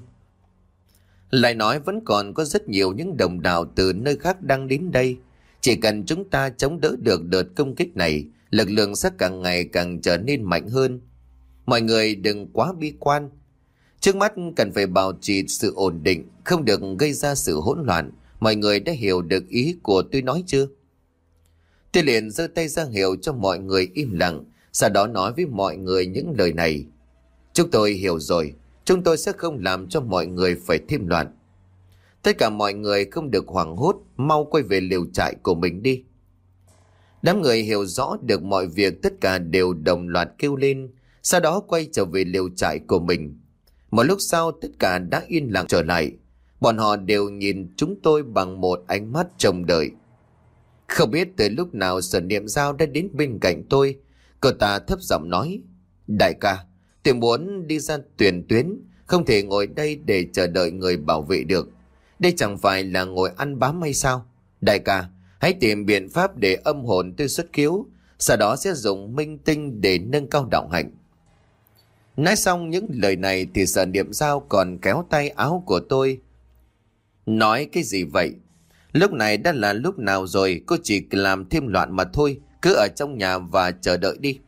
Lại nói vẫn còn có rất nhiều những đồng đạo từ nơi khác đang đến đây. Chỉ cần chúng ta chống đỡ được đợt công kích này, lực lượng sẽ càng ngày càng trở nên mạnh hơn. Mọi người đừng quá bi quan. Trước mắt cần phải bảo trì sự ổn định, không được gây ra sự hỗn loạn. Mọi người đã hiểu được ý của tôi nói chưa? Tôi liền giơ tay ra hiệu cho mọi người im lặng, sau đó nói với mọi người những lời này. Chúng tôi hiểu rồi, chúng tôi sẽ không làm cho mọi người phải thêm loạn. Tất cả mọi người không được hoảng hốt, mau quay về lều trại của mình đi. Đám người hiểu rõ được mọi việc, tất cả đều đồng loạt kêu lên, sau đó quay trở về lều trại của mình. Một lúc sau tất cả đã yên lặng trở lại. Bọn họ đều nhìn chúng tôi bằng một ánh mắt trông đợi. Không biết từ lúc nào Sở Niệm Giao đã đến bên cạnh tôi. Cô ta thấp giọng nói: Đại ca, tôi muốn đi ra tuyển tuyến, không thể ngồi đây để chờ đợi người bảo vệ được. Đây chẳng phải là ngồi ăn bám hay sao? Đại ca, hãy tìm biện pháp để âm hồn tôi xuất khiếu, sau đó sẽ dùng minh tinh để nâng cao đạo hạnh. Nói xong những lời này thì Sở Niệm Giao còn kéo tay áo của tôi. Nói cái gì vậy? Lúc này đã là lúc nào rồi, cô chỉ làm thêm loạn mà thôi, cứ ở trong nhà và chờ đợi đi.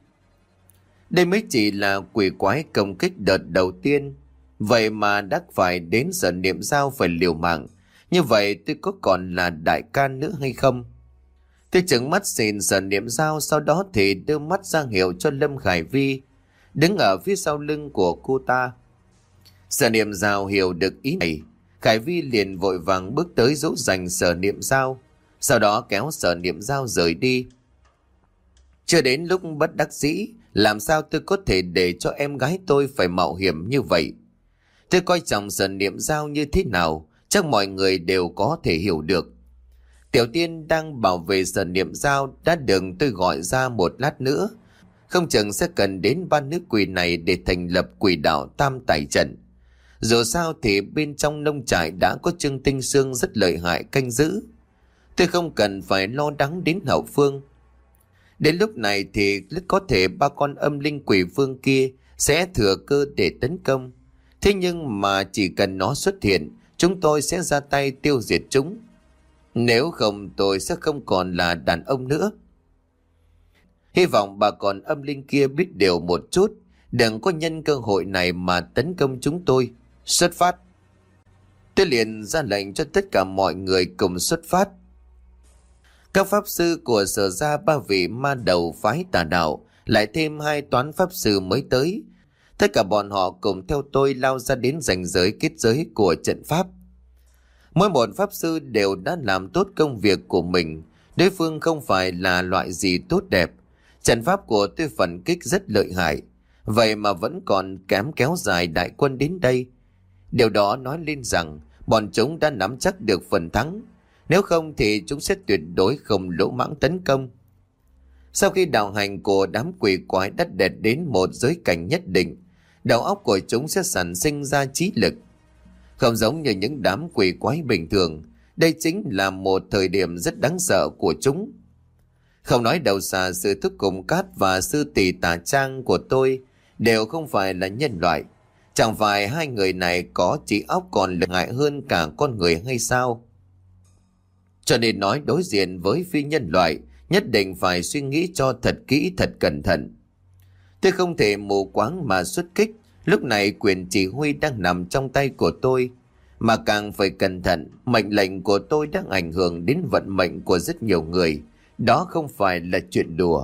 Đây mới chỉ là quỷ quái công kích đợt đầu tiên, vậy mà đã phải đến Sở Niệm Giao phải liều mạng. Như vậy tôi có còn là đại ca nữa hay không? Tôi trừng mắt xìn Sở Niệm Dao, sau đó thì đưa mắt ra hiệu cho Lâm Khải Vi đứng ở phía sau lưng của cô ta. Sở Niệm Dao hiểu được ý này, Khải Vi liền vội vàng bước tới dỗ dành Sở Niệm Dao, sau đó kéo Sở Niệm Dao rời đi. Chưa đến lúc bất đắc dĩ, làm sao tôi có thể để cho em gái tôi phải mạo hiểm như vậy? Tôi coi trọng Sở Niệm Dao như thế nào, chắc mọi người đều có thể hiểu được. Tiểu Tiên đang bảo vệ Sở Niệm Dao đã được tôi gọi ra một lát nữa, không chừng sẽ cần đến ba nữ quỷ này để thành lập quỷ đạo Tam Tài Trận. Dù sao thì bên trong nông trại đã có Trương Tinh Sương rất lợi hại canh giữ, tôi không cần phải lo lắng đến hậu phương. Đến lúc này thì rất có thể ba con âm linh quỷ vương kia sẽ thừa cơ để tấn công. Thế nhưng mà chỉ cần nó xuất hiện, chúng tôi sẽ ra tay tiêu diệt chúng. Nếu không tôi sẽ không còn là đàn ông nữa. Hy vọng bà con âm linh kia biết điều một chút, đừng có nhân cơ hội này mà tấn công chúng tôi. Xuất phát. Tôi liền ra lệnh cho tất cả mọi người cùng xuất phát. Các pháp sư của Sở gia ba vị ma đầu phái tà đạo, lại thêm hai toán pháp sư mới tới. Tất cả bọn họ cùng theo tôi lao ra đến ranh giới kết giới của trận pháp. Mỗi một pháp sư đều đã làm tốt công việc của mình. Đối phương không phải là loại gì tốt đẹp. Trận pháp của tôi phản kích rất lợi hại, vậy mà vẫn còn kém kéo dài đại quân đến đây. Điều đó nói lên rằng bọn chúng đã nắm chắc được phần thắng. Nếu không thì chúng sẽ tuyệt đối không lỗ mãng tấn công. Sau khi đạo hành của đám quỷ quái đã đạt đến một giới cảnh nhất định, đầu óc của chúng sẽ sản sinh ra trí lực. Không giống như những đám quỷ quái bình thường, đây chính là một thời điểm rất đáng sợ của chúng. Không nói đầu xa, sư thúc cùng cát và sư tỷ tà trang của tôi đều không phải là nhân loại. Chẳng phải hai người này có trí óc còn lợi hại hơn cả con người hay sao? Cho nên nói đối diện với phi nhân loại, nhất định phải suy nghĩ cho thật kỹ, thật cẩn thận. Tôi không thể mù quáng mà xuất kích, lúc này quyền chỉ huy đang nằm trong tay của tôi. Mà càng phải cẩn thận, mệnh lệnh của tôi đang ảnh hưởng đến vận mệnh của rất nhiều người. Đó không phải là chuyện đùa.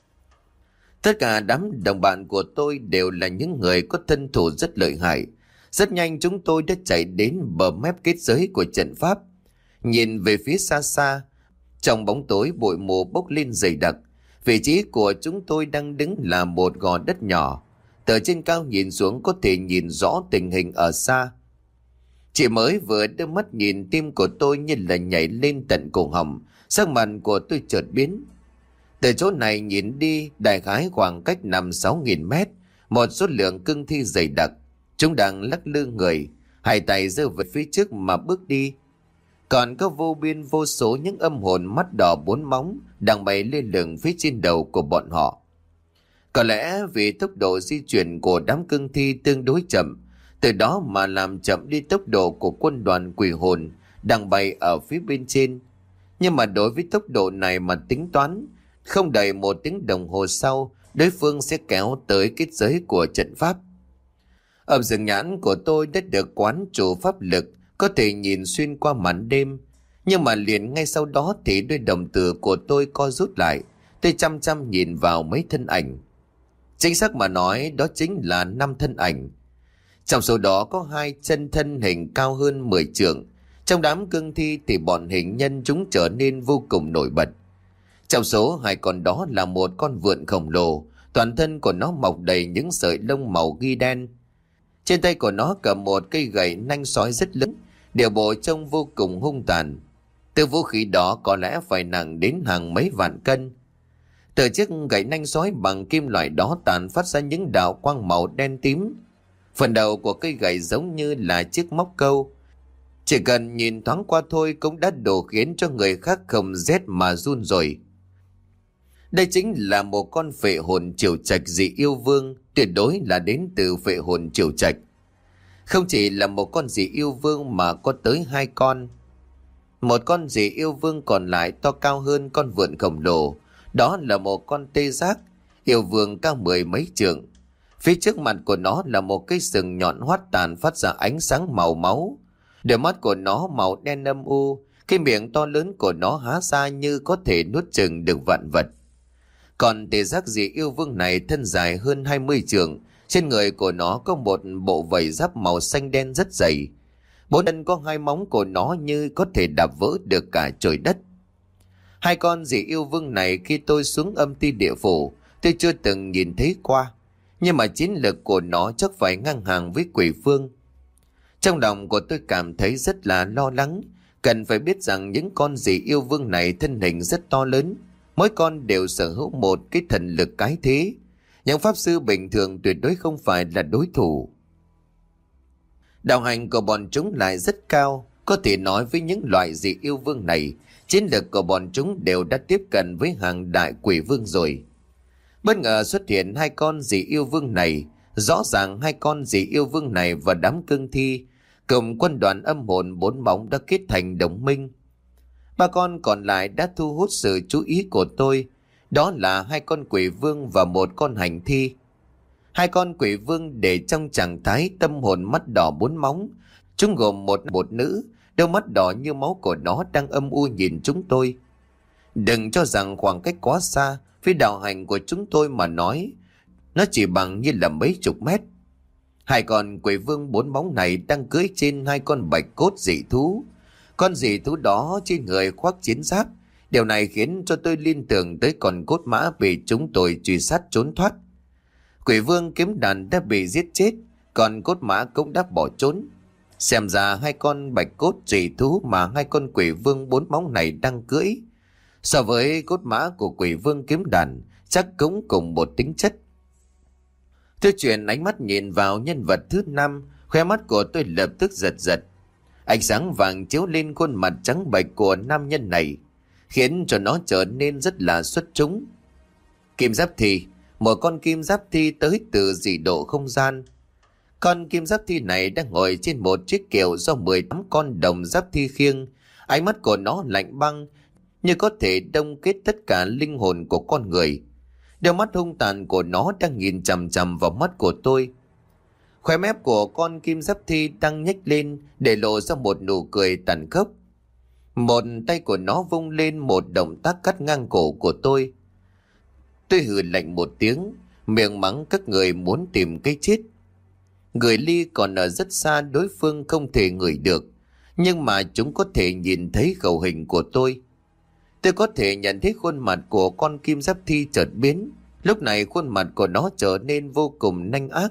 Tất cả đám đồng bạn của tôi đều là những người có thân thủ rất lợi hại. Rất nhanh chúng tôi đã chạy đến bờ mép kết giới của trận pháp. Nhìn về phía xa xa, trong bóng tối bụi mù bốc lên dày đặc, vị trí của chúng tôi đang đứng là một gò đất nhỏ. Từ trên cao nhìn xuống có thể nhìn rõ tình hình ở xa. Chỉ mới vừa đưa mắt nhìn, tim của tôi như là nhảy lên tận cổ họng, sắc mặt của tôi chợt biến. Từ chỗ này nhìn đi, đại khái khoảng cách năm sáu nghìn mét, một số lượng cương thi dày đặc. Chúng đang lắc lư người, hai tay giơ về phía trước mà bước đi. Còn có vô biên vô số những âm hồn mắt đỏ bốn móng đang bay lên lửng phía trên đầu của bọn họ. Có lẽ vì tốc độ di chuyển của đám cương thi tương đối chậm, từ đó mà làm chậm đi tốc độ của quân đoàn quỷ hồn đang bay ở phía bên trên. Nhưng mà đối với tốc độ này mà tính toán, không đầy một tiếng đồng hồ sau, đối phương sẽ kéo tới kết giới của trận pháp. Ở rừng nhãn của tôi đã được quán chủ pháp lực, có thể nhìn xuyên qua màn đêm. Nhưng mà liền ngay sau đó thì đôi đồng tử của tôi co rút lại. Tôi chăm chăm nhìn vào mấy thân ảnh. Chính xác mà nói, đó chính là năm thân ảnh. Trong số đó có hai chân thân hình cao hơn mười trượng. Trong đám cương thi thì bọn hình nhân chúng trở nên vô cùng nổi bật. Trong số hai con đó là một con vượn khổng lồ, toàn thân của nó mọc đầy những sợi lông màu ghi đen. Trên tay của nó cầm một cây gậy nanh sói rất lớn, điều bộ trông vô cùng hung tàn. Từ vũ khí đó có lẽ phải nặng đến hàng mấy vạn cân. Từ chiếc gậy nanh sói bằng kim loại đó tàn phát ra những đạo quang màu đen tím. Phần đầu của cây gậy giống như là chiếc móc câu. Chỉ cần nhìn thoáng qua thôi cũng đã đủ khiến cho người khác không rét mà run rồi. Đây chính là một con phệ hồn triều trạch dị yêu vương, tuyệt đối là đến từ phệ hồn triều trạch. Không chỉ là một con dị yêu vương mà có tới hai con. Một con dị yêu vương còn lại to cao hơn con vượn khổng lồ, đó là một con tê giác, yêu vương cao mười mấy trượng. Phía trước mặt của nó là một cái sừng nhọn hoắt tàn phát ra ánh sáng màu máu. Đôi mắt của nó màu đen âm u, Cái miệng to lớn của nó há ra như có thể nuốt chừng được vạn vật. Còn tê giác dị yêu vương này thân dài hơn hai mươi trượng, trên người của nó có một bộ vảy giáp màu xanh đen rất dày. Bốn chân có hai móng của nó như có thể đạp vỡ được cả trời đất. Hai con dị yêu vương này khi tôi xuống âm ti địa phủ, tôi chưa từng nhìn thấy qua, nhưng mà chiến lực của nó chắc phải ngang hàng với quỷ vương. Trong lòng của tôi cảm thấy rất là lo lắng, cần phải biết rằng những con dị yêu vương này thân hình rất to lớn, mỗi con đều sở hữu một cái thần lực cái thế. Những pháp sư bình thường tuyệt đối không phải là đối thủ. Đạo hành của bọn chúng lại rất cao, có thể nói với những loại dị yêu vương này, chiến lực của bọn chúng đều đã tiếp cận với hàng đại quỷ vương rồi. Bất ngờ xuất hiện hai con dị yêu vương này, rõ ràng hai con dị yêu vương này và đám cương thi cùng quân đoàn âm hồn bốn móng đã kết thành đồng minh. Ba con còn lại đã thu hút sự chú ý của tôi, đó là hai con quỷ vương và một con hành thi. Hai con quỷ vương để trong trạng thái tâm hồn mắt đỏ bốn móng, chúng gồm một một nữ, đôi mắt đỏ như máu của nó đang âm u nhìn chúng tôi. Đừng cho rằng khoảng cách quá xa, với đạo hành của chúng tôi mà nói, nó chỉ bằng như là mấy chục mét. Hai con quỷ vương bốn móng này đang cưỡi trên hai con bạch cốt dị thú. Con dị thú đó trên người khoác chiến giáp. Điều này khiến cho tôi liên tưởng tới con cốt mã bị chúng tôi truy sát trốn thoát. Quỷ vương kiếm đàn đã bị giết chết, còn cốt mã cũng đã bỏ trốn. Xem ra hai con bạch cốt dị thú mà hai con quỷ vương bốn móng này đang cưỡi, so với cốt mã của quỷ vương kiếm đàn, chắc cũng cùng một tính chất. Tôi chuyển ánh mắt nhìn vào nhân vật thứ năm, khóe mắt của tôi lập tức giật giật. Ánh sáng vàng chiếu lên khuôn mặt trắng bệch của nam nhân này, khiến cho nó trở nên rất là xuất chúng. Kim giáp thi, một con kim giáp thi tới từ dị độ không gian. Con kim giáp thi này đang ngồi trên một chiếc kiệu do mười tám con đồng giáp thi khiêng. Ánh mắt của nó lạnh băng, như có thể đông kết tất cả linh hồn của con người. Đôi mắt hung tàn của nó đang nhìn chằm chằm vào mắt của tôi. Khóe mép của con kim giáp thi đang nhếch lên để lộ ra một nụ cười tàn khốc. Một tay của nó vung lên một động tác cắt ngang cổ của tôi. Tôi hừ lạnh một tiếng, miệng mắng các người muốn tìm cái chết. Người ly còn ở rất xa, đối phương không thể ngửi được, nhưng mà chúng có thể nhìn thấy khẩu hình của tôi. Tôi có thể nhận thấy khuôn mặt của con kim giáp thi chợt biến. Lúc này khuôn mặt của nó trở nên vô cùng nanh ác.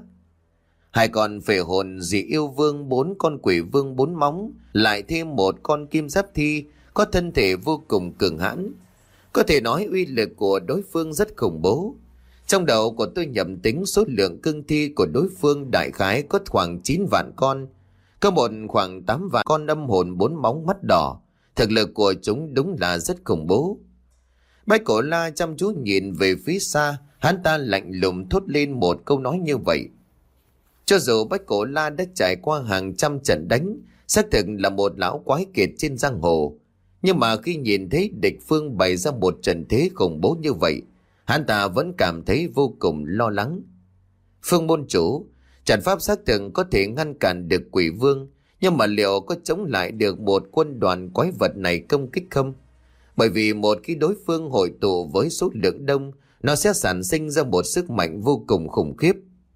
Hai con phệ hồn dị yêu vương, bốn con quỷ vương bốn móng, lại thêm một con kim giáp thi có thân thể vô cùng cường hãn. Có thể nói uy lực của đối phương rất khủng bố. Trong đầu của tôi nhầm tính số lượng cương thi của đối phương đại khái có khoảng chín vạn con. Có một khoảng tám vạn con âm hồn bốn móng mắt đỏ. Thực lực của chúng đúng là rất khủng bố. Bách Cổ La chăm chú nhìn về phía xa, hắn ta lạnh lùng thốt lên một câu nói như vậy. Cho dù Bách Cổ La đã trải qua hàng trăm trận đánh, xác thực là một lão quái kiệt trên giang hồ, nhưng mà khi nhìn thấy địch phương bày ra một trận thế khủng bố như vậy, hắn ta vẫn cảm thấy vô cùng lo lắng. Phương môn chủ, trận pháp xác thực có thể ngăn cản được quỷ vương, nhưng mà liệu có chống lại được một quân đoàn quái vật này công kích không? Bởi vì một khi đối phương hội tụ với số lượng đông, nó sẽ sản sinh ra một sức mạnh vô cùng khủng khiếp.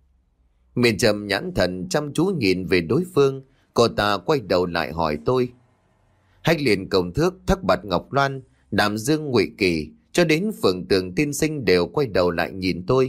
Miền Trầm nhãn thần chăm chú nhìn về đối phương, cô ta quay đầu lại hỏi tôi. Hách Liên Công Thước, Thác Bạt Ngọc Loan, Đàm Dương Ngụy Kỳ, cho đến Phượng Tường Tiên Sinh đều quay đầu lại nhìn tôi.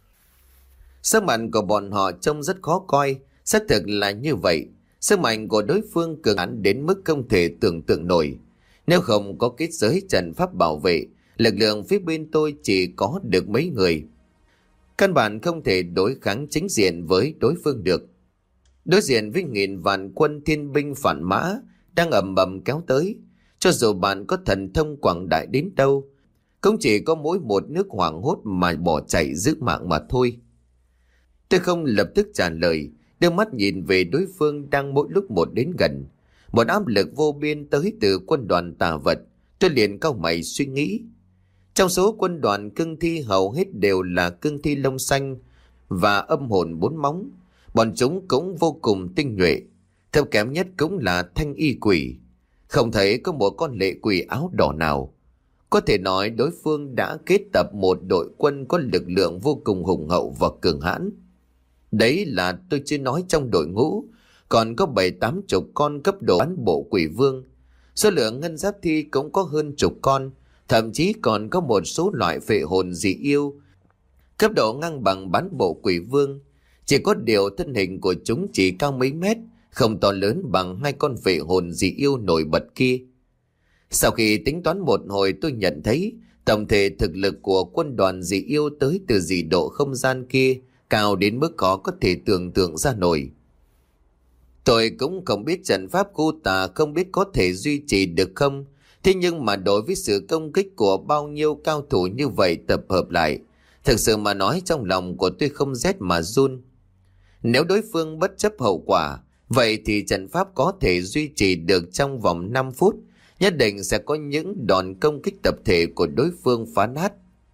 Sắc mặt của bọn họ trông rất khó coi, xác thực là như vậy. Sức mạnh của đối phương cường hãn đến mức không thể tưởng tượng nổi. Nếu không có kết giới trận pháp bảo vệ, lực lượng phía bên tôi chỉ có được mấy người. Căn bản không thể đối kháng chính diện với đối phương được. Đối diện với nghìn vạn quân thiên binh phản mã đang ầm ầm kéo tới, cho dù bạn có thần thông quảng đại đến đâu, cũng chỉ có mỗi một nước hoảng hốt mà bỏ chạy giữ mạng mà thôi. Tôi không lập tức trả lời, đưa mắt nhìn về đối phương đang mỗi lúc một đến gần. Một áp lực vô biên tới từ quân đoàn tà vật. Tôi liền cau mày suy nghĩ. Trong số quân đoàn cương thi hầu hết đều là cương thi lông xanh và âm hồn bốn móng. Bọn chúng cũng vô cùng tinh nhuệ, thấp kém nhất cũng là thanh y quỷ. không thấy có một con lệ quỷ áo đỏ nào. Có thể nói đối phương đã kết tập một đội quân có lực lượng vô cùng hùng hậu và cường hãn. Đấy là tôi chưa nói trong đội ngũ còn có bảy tám chục con cấp độ bán bộ quỷ vương. Số lượng ngân giáp thi cũng có hơn chục con, thậm chí còn có một số loại phệ hồn dị yêu cấp độ ngang bằng bán bộ quỷ vương. Chỉ có điều thân hình của chúng chỉ cao mấy mét, không to lớn bằng hai con phệ hồn dị yêu nổi bật kia. Sau khi tính toán một hồi, tôi nhận thấy tổng thể thực lực của quân đoàn dị yêu tới từ dị độ không gian kia cao đến mức khó có thể tưởng tượng ra nổi. Tôi cũng không biết trận pháp khu tà không biết có thể duy trì được không. Thế nhưng mà đối với sự công kích của bao nhiêu cao thủ như vậy tập hợp lại, thực sự mà nói trong lòng của tôi không rét mà run. Nếu đối phương bất chấp hậu quả, vậy thì trận pháp có thể duy trì được trong vòng năm phút. Nhất định sẽ có những đòn công kích tập thể của đối phương phá nát.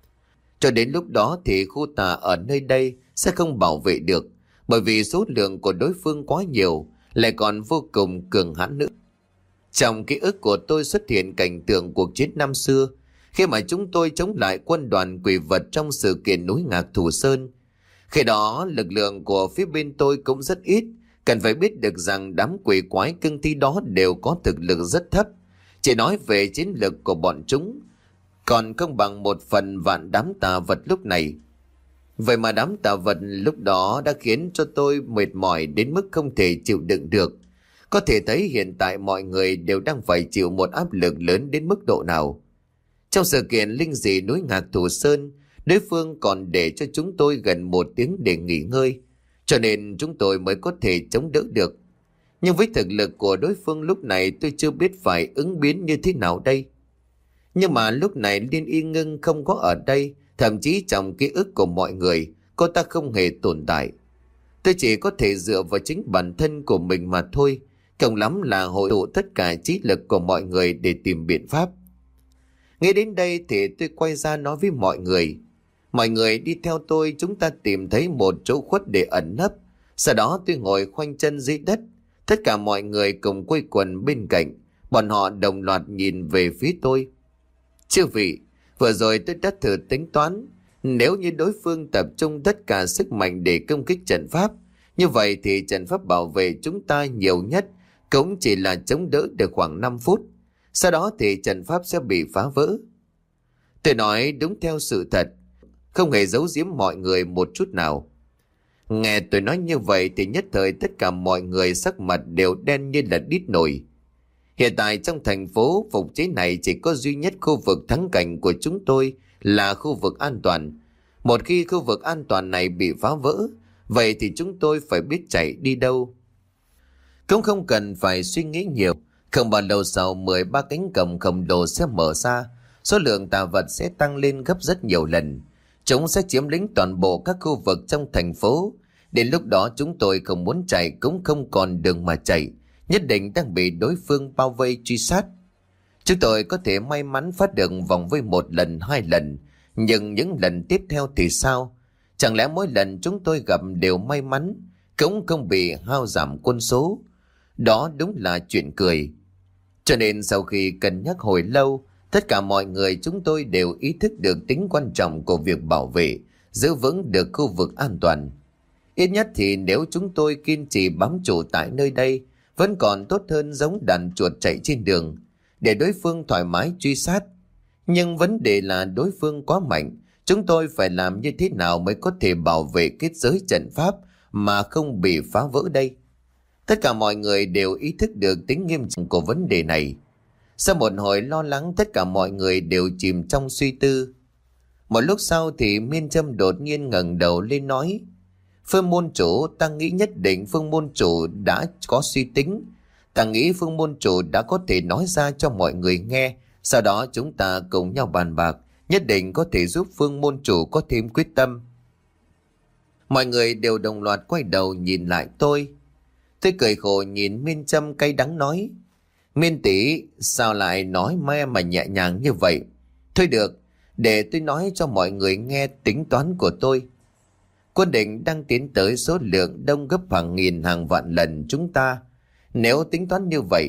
Cho đến lúc đó thì khu tà ở nơi đây sẽ không bảo vệ được, bởi vì số lượng của đối phương quá nhiều, lại còn vô cùng cường hãn nữa. Trong ký ức của tôi xuất hiện cảnh tượng cuộc chiến năm xưa, khi mà chúng tôi chống lại quân đoàn quỷ vật trong sự kiện núi Ngạc Thủ Sơn. Khi đó lực lượng của phía bên tôi cũng rất ít. Cần phải biết được rằng đám quỷ quái cương thi đó đều có thực lực rất thấp. Chỉ nói về chiến lực của bọn chúng còn không bằng một phần vạn đám tà vật lúc này. Vậy mà đám tà vật lúc đó đã khiến cho tôi mệt mỏi đến mức không thể chịu đựng được. Có thể thấy hiện tại mọi người đều đang phải chịu một áp lực lớn đến mức độ nào. Trong sự kiện linh dị núi Ngạc Thủ Sơn, đối phương còn để cho chúng tôi gần một tiếng để nghỉ ngơi, cho nên chúng tôi mới có thể chống đỡ được. Nhưng với thực lực của đối phương lúc này, tôi chưa biết phải ứng biến như thế nào đây. Nhưng mà lúc này Liên Y Ngưng không có ở đây, thậm chí trong ký ức của mọi người, cô ta không hề tồn tại. Tôi chỉ có thể dựa vào chính bản thân của mình mà thôi, cộng lắm là hội tụ tất cả trí lực của mọi người để tìm biện pháp. Nghe đến đây thì tôi quay ra nói với mọi người. Mọi người đi theo tôi, chúng ta tìm thấy một chỗ khuất để ẩn nấp. Sau đó tôi ngồi khoanh chân dưới đất. Tất cả mọi người cùng quây quần bên cạnh. Bọn họ đồng loạt nhìn về phía tôi. Chư vị, vừa rồi tôi đã thử tính toán. Nếu như đối phương tập trung tất cả sức mạnh để công kích trận pháp, như vậy thì trận pháp bảo vệ chúng ta nhiều nhất cũng chỉ là chống đỡ được khoảng năm phút. Sau đó thì trận pháp sẽ bị phá vỡ. Tôi nói đúng theo sự thật, không hề giấu giếm mọi người một chút nào. Nghe tôi nói như vậy thì nhất thời tất cả mọi người sắc mặt đều đen như là đít nổi. Hiện tại trong thành phố phục chế này chỉ có duy nhất khu vực thắng cảnh của chúng tôi là khu vực an toàn. Một khi khu vực an toàn này bị phá vỡ, vậy thì chúng tôi phải biết chạy đi đâu. Cũng không cần phải suy nghĩ nhiều. Không bao lâu sau, mười ba cánh cổng khổng lồ sẽ mở ra, số lượng tà vật sẽ tăng lên gấp rất nhiều lần. Chúng sẽ chiếm lĩnh toàn bộ các khu vực trong thành phố. Đến lúc đó chúng tôi không muốn chạy cũng không còn đường mà chạy, nhất định đang bị đối phương bao vây truy sát. Chúng tôi có thể may mắn phát được vòng vây một lần, hai lần, nhưng những lần tiếp theo thì sao? Chẳng lẽ mỗi lần chúng tôi gặp đều may mắn, cũng không bị hao giảm quân số? Đó đúng là chuyện cười. Cho nên sau khi cân nhắc hồi lâu, tất cả mọi người chúng tôi đều ý thức được tính quan trọng của việc bảo vệ, giữ vững được khu vực an toàn. Ít nhất thì nếu chúng tôi kiên trì bám trụ tại nơi đây, vẫn còn tốt hơn giống đàn chuột chạy trên đường, để đối phương thoải mái truy sát. Nhưng vấn đề là đối phương quá mạnh, chúng tôi phải làm như thế nào mới có thể bảo vệ kết giới trận pháp mà không bị phá vỡ đây? Tất cả mọi người đều ý thức được tính nghiêm trọng của vấn đề này. Sau một hồi lo lắng, tất cả mọi người đều chìm trong suy tư. Một lúc sau thì Miên Trâm đột nhiên ngẩng đầu lên nói: Phương môn chủ, ta nghĩ nhất định Phương môn chủ đã có suy tính. Ta nghĩ Phương môn chủ đã có thể nói ra cho mọi người nghe. Sau đó chúng ta cùng nhau bàn bạc, nhất định có thể giúp Phương môn chủ có thêm quyết tâm. Mọi người đều đồng loạt quay đầu nhìn lại tôi. Tôi cười khổ nhìn Miên Trâm cay đắng nói: Miên tỷ, sao lại nói me mà nhẹ nhàng như vậy? Thôi được, để tôi nói cho mọi người nghe tính toán của tôi. Quân địch đang tiến tới số lượng đông gấp hàng nghìn hàng vạn lần chúng ta. Nếu tính toán như vậy,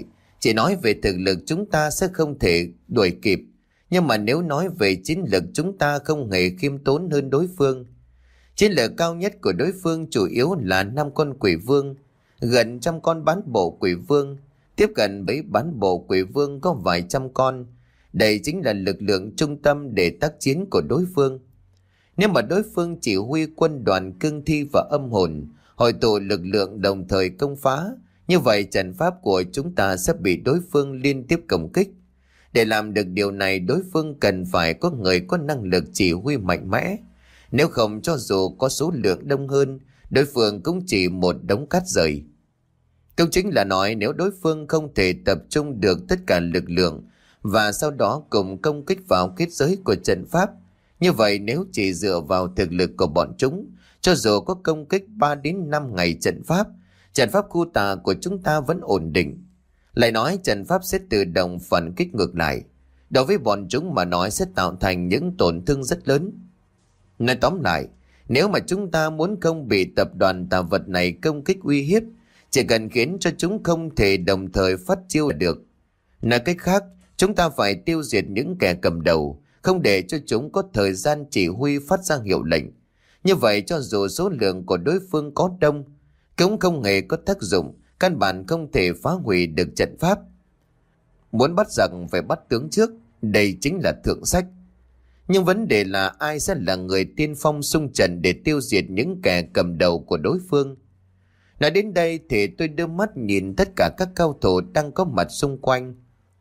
Chỉ nói về thực lực chúng ta sẽ không thể đuổi kịp, nhưng mà nếu nói về chiến lược chúng ta không hề khiêm tốn hơn đối phương. Chiến lược cao nhất của đối phương chủ yếu là năm con quỷ vương, gần trăm con bán bộ quỷ vương, tiếp cận với bán bộ quỷ vương có vài trăm con. Đây chính là lực lượng trung tâm để tác chiến của đối phương. Nếu mà đối phương chỉ huy quân đoàn cương thi và âm hồn, hội tụ lực lượng đồng thời công phá, như vậy trận pháp của chúng ta sẽ bị đối phương liên tiếp công kích. Để làm được điều này, đối phương cần phải có người có năng lực chỉ huy mạnh mẽ. Nếu không, cho dù có số lượng đông hơn, đối phương cũng chỉ một đống cát rời. Cũng chính là nói, nếu đối phương không thể tập trung được tất cả lực lượng và sau đó cùng công kích vào kết giới của trận pháp, như vậy nếu chỉ dựa vào thực lực của bọn chúng, cho dù có công kích ba đến năm ngày trận pháp, trận pháp khu tà của chúng ta vẫn ổn định. Lại nói trận pháp sẽ tự động phản kích ngược lại. Đối với bọn chúng mà nói sẽ tạo thành những tổn thương rất lớn. Nói tóm lại, nếu mà chúng ta muốn không bị tập đoàn tà vật này công kích uy hiếp, chỉ cần khiến cho chúng không thể đồng thời phát chiêu là được. Nói cách khác, chúng ta phải tiêu diệt những kẻ cầm đầu, không để cho chúng có thời gian chỉ huy phát ra hiệu lệnh. Như vậy cho dù số lượng của đối phương có đông, cũng không hề có tác dụng, căn bản không thể phá hủy được trận pháp. Muốn bắt giặc phải bắt tướng trước, đây chính là thượng sách. Nhưng vấn đề là ai sẽ là người tiên phong xung trận để tiêu diệt những kẻ cầm đầu của đối phương. Nói đến đây thì tôi đưa mắt nhìn tất cả các cao thủ đang có mặt xung quanh.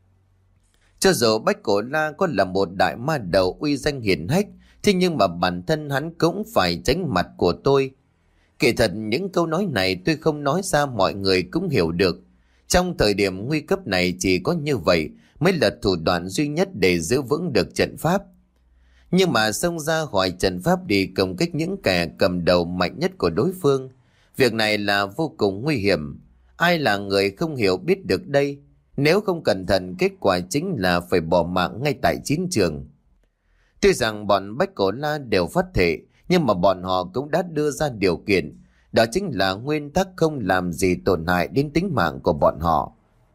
Cho dù Bách Cổ La có là một đại ma đầu uy danh hiển hách, thế nhưng mà bản thân hắn cũng phải tránh mặt của tôi. Kỳ thật những câu nói này tôi không nói ra mọi người cũng hiểu được. Trong thời điểm nguy cấp này chỉ có như vậy mới là thủ đoạn duy nhất để giữ vững được trận pháp. Nhưng mà xông ra khỏi trận pháp đi công kích những kẻ cầm đầu mạnh nhất của đối phương, việc này là vô cùng nguy hiểm. Ai là người không hiểu biết được đây? Nếu không cẩn thận, kết quả chính là phải bỏ mạng ngay tại chiến trường. Tuy rằng bọn Bách Cổ La đều phát thệ, nhưng mà bọn họ cũng đã đưa ra điều kiện. Đó chính là nguyên tắc không làm gì tổn hại đến tính mạng của bọn họ.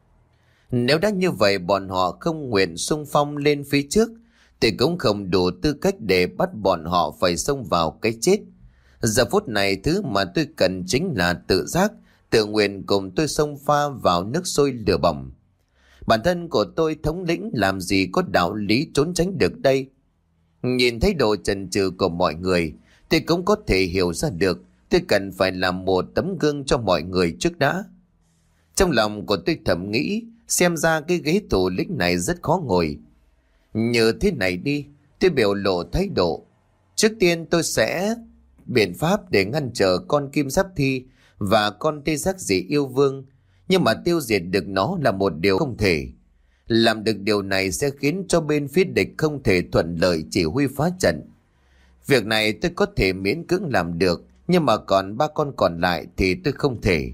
Nếu đã như vậy bọn họ không nguyện xung phong lên phía trước, thì cũng không đủ tư cách để bắt bọn họ phải xông vào cái chết. Giờ phút này thứ mà tôi cần chính là tự giác, tự nguyện cùng tôi xông pha vào nước sôi lửa bỏng. Bản thân của tôi thống lĩnh làm gì có đạo lý trốn tránh được đây. Nhìn thấy độ chần chừ của mọi người, tôi cũng có thể hiểu ra được tôi cần phải làm một tấm gương cho mọi người trước đã. Trong lòng của tôi thầm nghĩ, xem ra cái ghế thủ lĩnh này rất khó ngồi. Như thế này đi, tôi biểu lộ thái độ. Trước tiên tôi sẽ biện pháp để ngăn trở con kim giáp thi và con tê giác dị yêu vương. Nhưng mà tiêu diệt được nó là một điều không thể. Làm được điều này sẽ khiến cho bên phía địch không thể thuận lợi chỉ huy phá trận. Việc này tôi có thể miễn cưỡng làm được, nhưng mà còn ba con còn lại thì tôi không thể.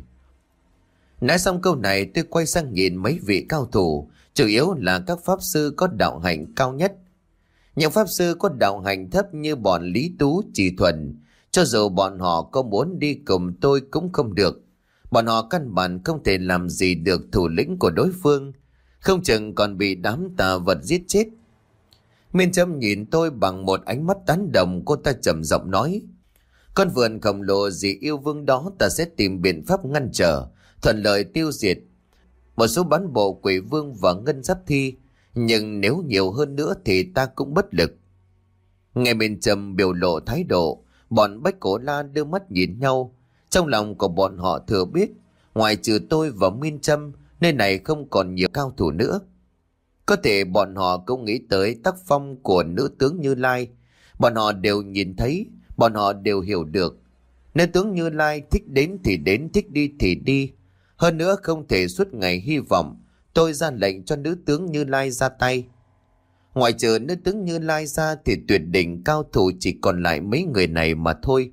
Nói xong câu này tôi quay sang nhìn mấy vị cao thủ, chủ yếu là các pháp sư có đạo hạnh cao nhất. Những pháp sư có đạo hạnh thấp như bọn Lý Tú, Trì Thuần, cho dù bọn họ có muốn đi cùng tôi cũng không được. Bọn họ căn bản không thể làm gì được thủ lĩnh của đối phương, không chừng còn bị đám tà vật giết chết. Miên Trâm nhìn tôi bằng một ánh mắt tán đồng, cô ta trầm giọng nói: con vườn khổng lồ dị yêu vương đó ta sẽ tìm biện pháp ngăn trở, thuận lợi tiêu diệt một số bán bộ quỷ vương và ngân giáp thi, nhưng nếu nhiều hơn nữa thì ta cũng bất lực. Nghe Miên Trâm biểu lộ thái độ, bọn Bách Cổ La đưa mắt nhìn nhau. Trong lòng của bọn họ thừa biết, ngoài trừ tôi và Miên Trâm, nơi này không còn nhiều cao thủ nữa. Có thể bọn họ cũng nghĩ tới tác phong của nữ tướng Như Lai. Bọn họ đều nhìn thấy, bọn họ đều hiểu được. Nữ tướng Như Lai thích đến thì đến, thích đi thì đi. Hơn nữa không thể suốt ngày hy vọng tôi ra lệnh cho nữ tướng Như Lai ra tay. Ngoài trừ nữ tướng Như Lai ra thì tuyệt đỉnh cao thủ chỉ còn lại mấy người này mà thôi.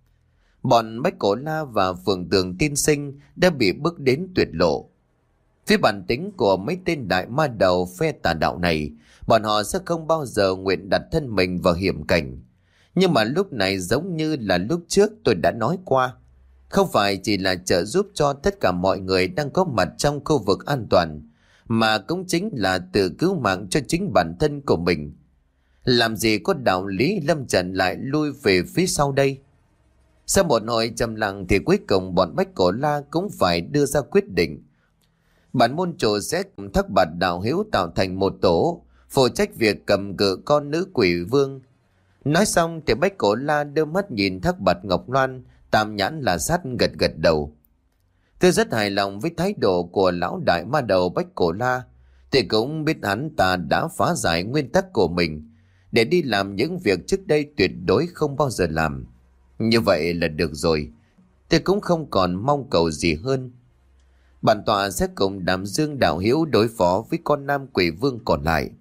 Bọn Bách Cổ La và Phượng Tường Tiên Sinh đã bị bước đến tuyệt lộ. Phía bản tính của mấy tên đại ma đầu phe tà đạo này, bọn họ sẽ không bao giờ nguyện đặt thân mình vào hiểm cảnh. Nhưng mà lúc này giống như là lúc trước tôi đã nói qua, không phải chỉ là trợ giúp cho tất cả mọi người đang có mặt trong khu vực an toàn, mà cũng chính là tự cứu mạng cho chính bản thân của mình. Làm gì có đạo lý Lâm Trần lại lui về phía sau đây? Sau một hồi trầm lặng thì cuối cùng bọn Bách Cổ La cũng phải đưa ra quyết định. Bản môn chủ sẽ thác bạt đạo hiếu tạo thành một tổ, phụ trách việc cầm cự con nữ quỷ vương. Nói xong thì Bách Cổ La đưa mắt nhìn Thác Bạt Ngọc Loan, tam nhãn là sát gật gật đầu. Tôi rất hài lòng với thái độ của lão đại ma đầu Bách Cổ La. Tôi cũng biết hắn ta đã phá giải nguyên tắc của mình để đi làm những việc trước đây tuyệt đối không bao giờ làm. Như vậy là được rồi. Tôi cũng không còn mong cầu gì hơn. Bản tọa sẽ cùng Đàm Dương đạo hiếu đối phó với con nam quỷ vương còn lại.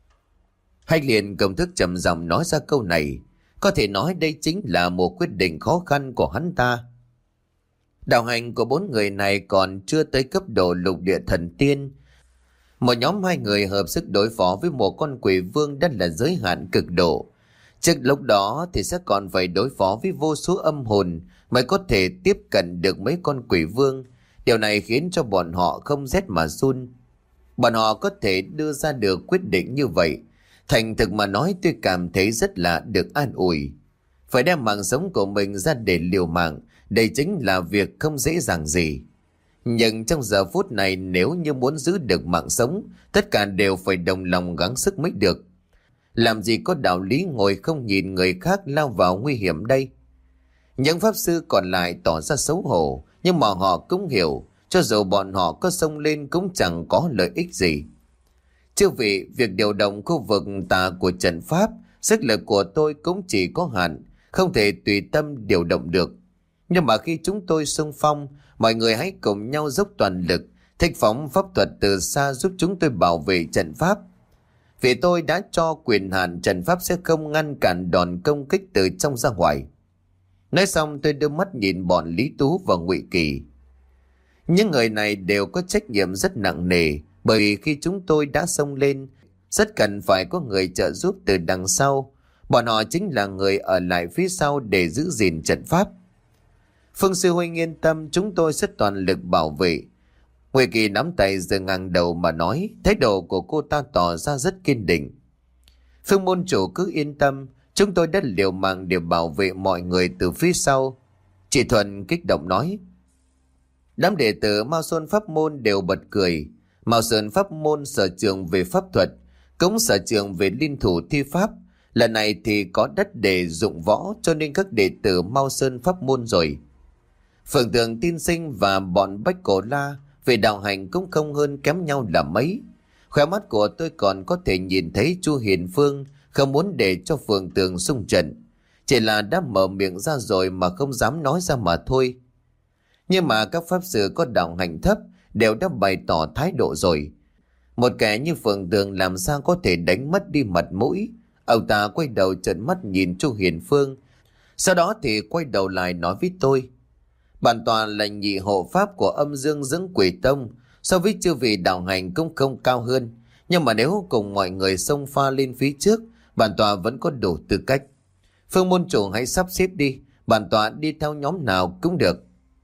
Hách liền công thức trầm giọng nói ra câu này. Có thể nói đây chính là một quyết định khó khăn của hắn ta. Đạo hành của bốn người này còn chưa tới cấp độ lục địa thần tiên. Một nhóm hai người hợp sức đối phó với một con quỷ vương đã là giới hạn cực độ. Trước lúc đó thì sẽ còn phải đối phó với vô số âm hồn mới có thể tiếp cận được mấy con quỷ vương. Điều này khiến cho bọn họ không rét mà run. Bọn họ có thể đưa ra được quyết định như vậy. Thành thực mà nói tôi cảm thấy rất là được an ủi. Phải đem mạng sống của mình ra để liều mạng, đây chính là việc không dễ dàng gì. Nhưng trong giờ phút này nếu như muốn giữ được mạng sống, tất cả đều phải đồng lòng gắng sức mới được. Làm gì có đạo lý ngồi không nhìn người khác lao vào nguy hiểm đây. Những pháp sư còn lại tỏ ra xấu hổ, nhưng mà họ cũng hiểu, cho dù bọn họ có xông lên cũng chẳng có lợi ích gì. Chư vị, việc điều động khu vực tà của trận pháp, sức lực của tôi cũng chỉ có hạn, không thể tùy tâm điều động được. Nhưng mà khi chúng tôi xung phong, mọi người hãy cùng nhau dốc toàn lực, thích phóng pháp thuật từ xa giúp chúng tôi bảo vệ trận pháp. Vì tôi đã cho quyền hạn, trận pháp sẽ không ngăn cản đòn công kích từ trong ra ngoài. Nói xong tôi đưa mắt nhìn bọn Lý Tú và Ngụy Kỳ. Những người này đều có trách nhiệm rất nặng nề, bởi vì khi chúng tôi đã xông lên, rất cần phải có người trợ giúp từ đằng sau. Bọn họ chính là người ở lại phía sau để giữ gìn trận pháp. Phương sư huynh yên tâm, chúng tôi sẽ toàn lực bảo vệ. Ngụy Kỳ nắm tay giơ ngang đầu mà nói, thái độ của cô ta tỏ ra rất kiên định. Phương môn chủ cứ yên tâm, chúng tôi đã liều mạng để bảo vệ mọi người từ phía sau. Chị Thuần kích động nói. Đám đệ tử Mao Sơn Pháp Môn đều bật cười. Mao Sơn Pháp Môn sở trường về pháp thuật, cũng sở trường về liên thủ thi pháp. Lần này thì có đất để dụng võ, cho nên các đệ tử Mao Sơn Pháp Môn rồi. Phượng Tường Tiên Sinh và bọn Bách Cổ La về đạo hành cũng không hơn kém nhau là mấy. Khóe mắt của tôi còn có thể nhìn thấy Chu Hiền Phương không muốn để cho Phượng Tường xung trận, chỉ là đã mở miệng ra rồi mà không dám nói ra mà thôi. Nhưng mà các pháp sư có đạo hành thấp đều đã bày tỏ thái độ rồi. Một kẻ như Phượng Tường làm sao có thể đánh mất đi mặt mũi. Ông ta quay đầu trợn mắt nhìn Chu Hiền Phương, sau đó thì quay đầu lại nói với tôi. Bản tòa là nhị hộ pháp của Âm Dương Dưỡng Quỷ Tông, so với chư vị đạo hành cũng không cao hơn, nhưng mà nếu cùng mọi người xông pha lên phía trước, bản tòa vẫn có đủ tư cách. Phương môn chủ hãy sắp xếp đi, bản tòa đi theo nhóm nào cũng được.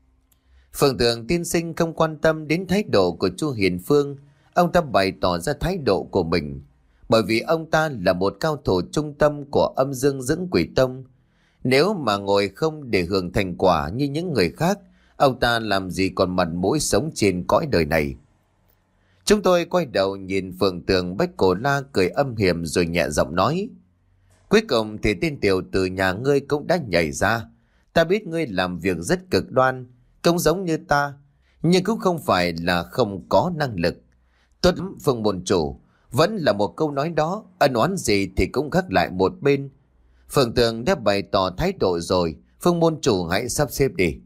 Phượng Tường Tiên Sinh không quan tâm đến thái độ của Chu Hiền Phương, ông ta bày tỏ ra thái độ của mình, bởi vì ông ta là một cao thủ trung tâm của Âm Dương Dưỡng Quỷ Tông. Nếu mà ngồi không để hưởng thành quả như những người khác, ông ta làm gì còn mặt mũi sống trên cõi đời này. Chúng tôi quay đầu nhìn Phượng Tường Bách Cổ La cười âm hiểm rồi nhẹ giọng nói. Cuối cùng thì tên tiểu tử nhà ngươi cũng đã nhảy ra. Ta biết ngươi làm việc rất cực đoan, cũng giống như ta, nhưng cũng không phải là không có năng lực. Tốt lắm Phương môn chủ, vẫn là một câu nói đó, ân oán gì thì cũng gác lại một bên. Phượng Tường đã bày tỏ thái độ rồi, Phương môn chủ hãy sắp xếp đi.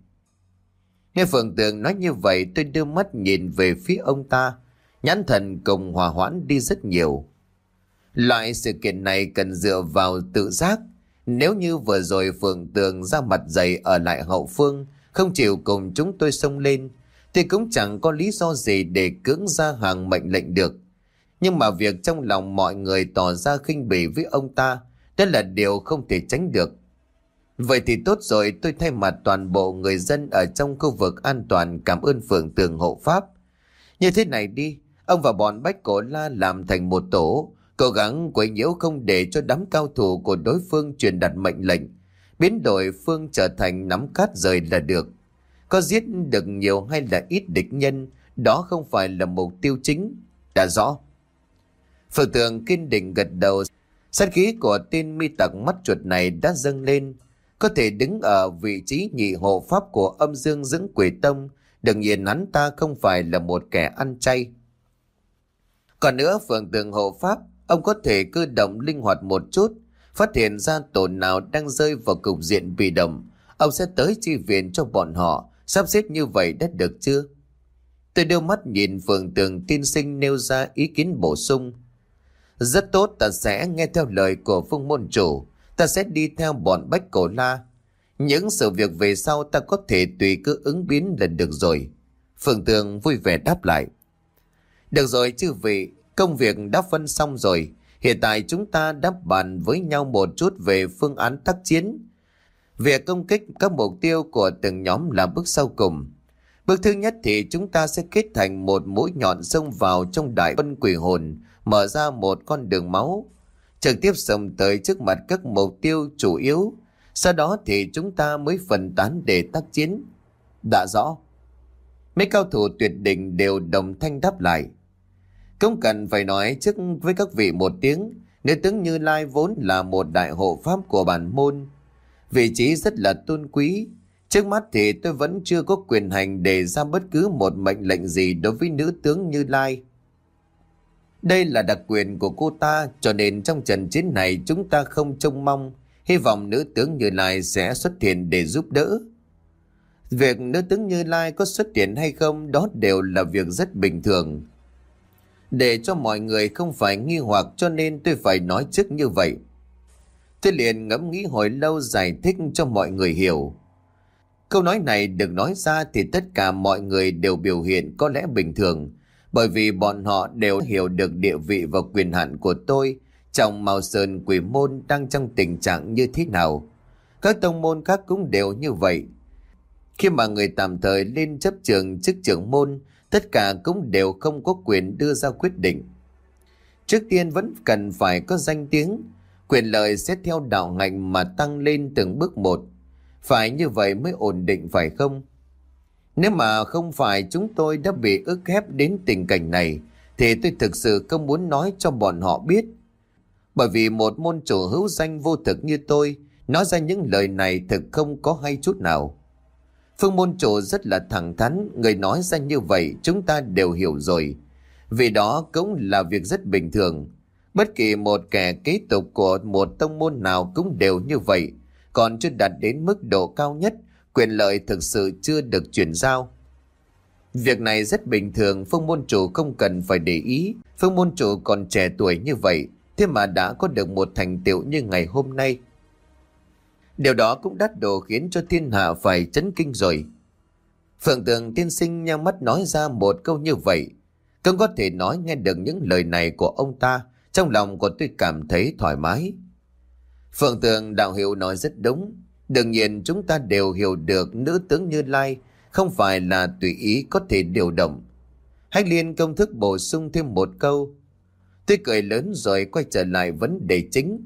Nghe Phượng Tường nói như vậy, tôi đưa mắt nhìn về phía ông ta, nhãn thần cùng hòa hoãn đi rất nhiều. Loại sự kiện này cần dựa vào tự giác. Nếu như vừa rồi Phượng Tường ra mặt dày ở lại hậu phương, không chịu cùng chúng tôi xông lên, thì cũng chẳng có lý do gì để cưỡng ra hàng mệnh lệnh được. Nhưng mà việc trong lòng mọi người tỏ ra khinh bỉ với ông ta, đó là điều không thể tránh được. Vậy thì tốt rồi, tôi thay mặt toàn bộ người dân ở trong khu vực an toàn cảm ơn Phượng Tường hộ pháp. Như thế này đi, Ông và bọn Bách Cổ La làm thành một tổ, cố gắng quấy nhiễu không để cho đám cao thủ của đối phương truyền đạt mệnh lệnh, biến đổi phương trở thành nắm cát rời là được. Có giết được nhiều hay là ít địch nhân, đó không phải là mục tiêu chính. Đã rõ. Phượng Tường kiên định gật đầu. Sát khí của tên mi tặc mắt chuột này đã dâng lên. Có thể đứng ở vị trí nhị hộ pháp của âm dương dưỡng quỷ tông, đương nhiên hắn ta không phải là một kẻ ăn chay. Còn nữa, Phượng Tường hộ pháp, ông có thể cơ động linh hoạt một chút, phát hiện ra tổ nào đang rơi vào cục diện bị động, ông sẽ tới chi viện cho bọn họ. Sắp xếp như vậy đã được chưa? Tôi đưa mắt nhìn Phượng Tường tiên sinh nêu ra ý kiến bổ sung. Rất tốt, ta sẽ nghe theo lời của Phương môn chủ. Ta sẽ đi theo bọn Bách Cổ La. Những sự việc về sau ta có thể tùy cứ ứng biến là được rồi. Phượng Tường vui vẻ đáp lại. Được rồi chư vị, công việc đã phân xong rồi. Hiện tại chúng ta đã bàn với nhau một chút về phương án tác chiến. Việc công kích các mục tiêu của từng nhóm là bước sau cùng. Bước thứ nhất thì chúng ta sẽ kết thành một mũi nhọn xông vào trong đại vân quỷ hồn, mở ra một con đường máu, trực tiếp xông tới trước mặt các mục tiêu chủ yếu. Sau đó thì chúng ta mới phân tán để tác chiến. Đã rõ. Mấy cao thủ tuyệt đỉnh đều đồng thanh đáp lại. Không cần phải nói trước với các vị một tiếng, nữ tướng Như Lai vốn là một đại hộ pháp của bản môn, vị trí rất là tôn quý. Trước mắt thì tôi vẫn chưa có quyền hành để ra bất cứ một mệnh lệnh gì đối với nữ tướng Như Lai. Đây là đặc quyền của cô ta, cho nên trong trận chiến này chúng ta không trông mong, hy vọng nữ tướng Như Lai sẽ xuất hiện để giúp đỡ. Việc nữ tướng Như Lai có xuất hiện hay không đó đều là việc rất bình thường. Để cho mọi người không phải nghi hoặc cho nên tôi phải nói trước như vậy. Tôi liền ngẫm nghĩ hồi lâu giải thích cho mọi người hiểu. Câu nói này được nói ra thì tất cả mọi người đều biểu hiện có lẽ bình thường, bởi vì bọn họ đều hiểu được địa vị và quyền hạn của tôi trong Mao Sơn Quỷ Môn đang trong tình trạng như thế nào. Các tông môn khác cũng đều như vậy. Khi mà người tạm thời lên chấp trường chức trưởng môn, tất cả cũng đều không có quyền đưa ra quyết định. Trước tiên vẫn cần phải có danh tiếng, quyền lợi sẽ theo đạo hạnh mà tăng lên từng bước một. Phải như vậy mới ổn định phải không? Nếu mà không phải chúng tôi đã bị ức ép đến tình cảnh này, thì tôi thực sự không muốn nói cho bọn họ biết. Bởi vì một môn chủ hữu danh vô thực như tôi, nói ra những lời này thực không có hay chút nào. Phương môn chủ rất là thẳng thắn, người nói ra như vậy chúng ta đều hiểu rồi. Vì đó cũng là việc rất bình thường. Bất kỳ một kẻ kế tục của một tông môn nào cũng đều như vậy, còn chưa đạt đến mức độ cao nhất, quyền lợi thực sự chưa được chuyển giao. Việc này rất bình thường, Phương môn chủ không cần phải để ý. Phương môn chủ còn trẻ tuổi như vậy, thế mà đã có được một thành tựu như ngày hôm nay. Điều đó cũng đắt đồ khiến cho thiên hạ phải chấn kinh rồi. Phượng Tường tiên sinh nhắm mắt nói ra một câu như vậy. Không có thể nói nghe được những lời này của ông ta, trong lòng của tôi cảm thấy thoải mái. Phượng Tường đạo hiệu nói rất đúng. Đương nhiên chúng ta đều hiểu được nữ tướng Như Lai không phải là tùy ý có thể điều động. Hách Liên công thức bổ sung thêm một câu. Tôi cười lớn rồi quay trở lại vấn đề chính.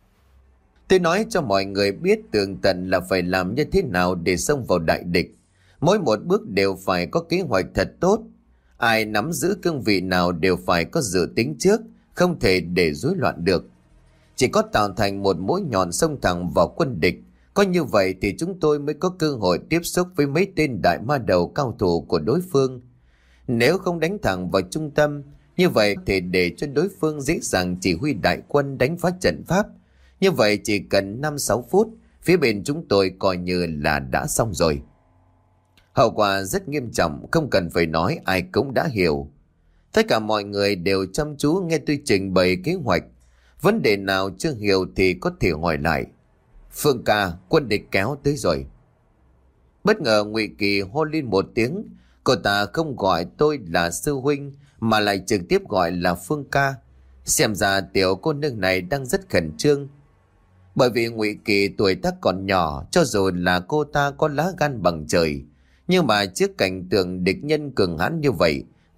Tôi nói cho mọi người biết tường tận là phải làm như thế nào để xông vào đại địch. Mỗi một bước đều phải có kế hoạch thật tốt. Ai nắm giữ cương vị nào đều phải có dự tính trước, không thể để rối loạn được. Chỉ có tạo thành một mũi nhọn xông thẳng vào quân địch. Có như vậy thì chúng tôi mới có cơ hội tiếp xúc với mấy tên đại ma đầu cao thủ của đối phương. Nếu không đánh thẳng vào trung tâm, như vậy thì để cho đối phương dễ dàng chỉ huy đại quân đánh phá trận pháp. Như vậy chỉ cần năm sáu phút, phía bên chúng tôi coi như là đã xong rồi. Hậu quả rất nghiêm trọng, không cần phải nói ai cũng đã hiểu. Tất cả mọi người đều chăm chú nghe tôi trình bày kế hoạch. Vấn đề nào chưa hiểu thì có thể hỏi lại. Phương ca, quân địch kéo tới rồi. Bất ngờ Ngụy Kỳ hô lên một tiếng. Cô ta không gọi tôi là sư huynh mà lại trực tiếp gọi là Phương ca. Xem ra tiểu cô nương này đang rất khẩn trương. Bởi vì Ngụy Kỳ tuổi tác còn nhỏ, cho dù là cô ta có lá gan bằng trời, nhưng mà trước cảnh tượng địch nhân cường hãn như vậy,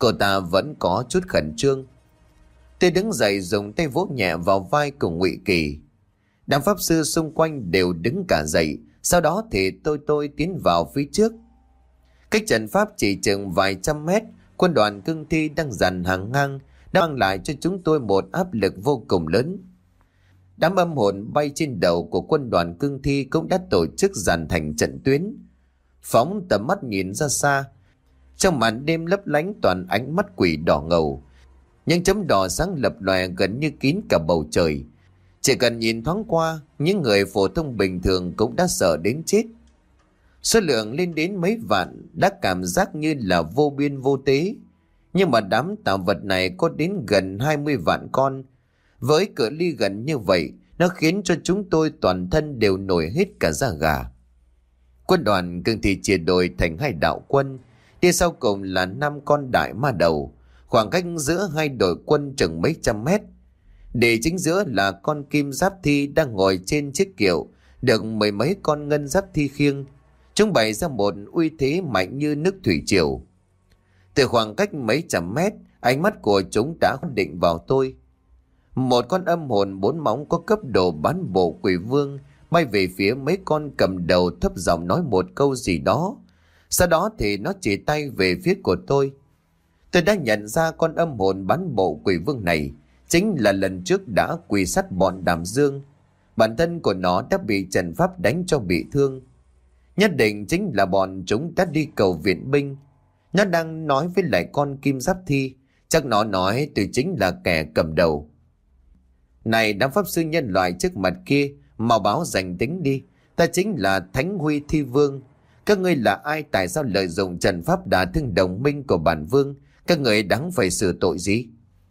cô ta vẫn có chút khẩn trương. Tôi đứng dậy dùng tay vỗ nhẹ vào vai của Ngụy Kỳ. Đám pháp sư xung quanh đều đứng cả dậy. Sau đó thì tôi tôi tiến vào phía trước. Cách trận pháp chỉ chừng vài trăm mét, quân đoàn cương thi đang dàn hàng ngang đã mang lại cho chúng tôi một áp lực vô cùng lớn. Đám âm hồn bay trên đầu của quân đoàn cương thi cũng đã tổ chức dàn thành trận tuyến. Phóng tầm mắt nhìn ra xa, trong màn đêm lấp lánh toàn ánh mắt quỷ đỏ ngầu. Những chấm đỏ sáng lập lòe gần như kín cả bầu trời. Chỉ cần nhìn thoáng qua, những người phổ thông bình thường cũng đã sợ đến chết. Số lượng lên đến mấy vạn đã cảm giác như là vô biên vô tế. Nhưng mà đám tạo vật này có đến gần hai mươi vạn con. Với cự ly gần như vậy, nó khiến cho chúng tôi toàn thân đều nổi hết cả da gà. Quân đoàn cương thi chia đôi thành hai đạo quân. Đi sau cùng là năm con đại ma đầu. Khoảng cách giữa hai đội quân chừng mấy trăm mét. Để chính giữa là con kim giáp thi đang ngồi trên chiếc kiệu, được mười mấy con ngân giáp thi khiêng. Chúng bày ra một uy thế mạnh như nước thủy triều. Từ khoảng cách mấy trăm mét, ánh mắt của chúng đã định vào tôi. Một con âm hồn bốn móng có cấp độ bán bộ quỷ vương bay về phía mấy con cầm đầu, thấp giọng nói một câu gì đó. Sau đó thì nó chỉ tay về phía của tôi. Tôi đã nhận ra con âm hồn bán bộ quỷ vương này chính là lần trước đã quỳ sát bọn Đàm Dương. Bản thân của nó đã bị trận pháp đánh cho bị thương. Nhất định chính là bọn chúng đã đi cầu viện binh. Nó đang nói với lại con kim giáp thi. Chắc nó nói tôi chính là kẻ cầm đầu. Này đám pháp sư nhân loại trước mặt kia, mau báo danh tính đi. Ta chính là Thánh Huy Thi Vương. Các ngươi là ai, tại sao lợi dụng trận pháp đả thương đồng minh của bản vương? Các người đáng phải xử tội gì?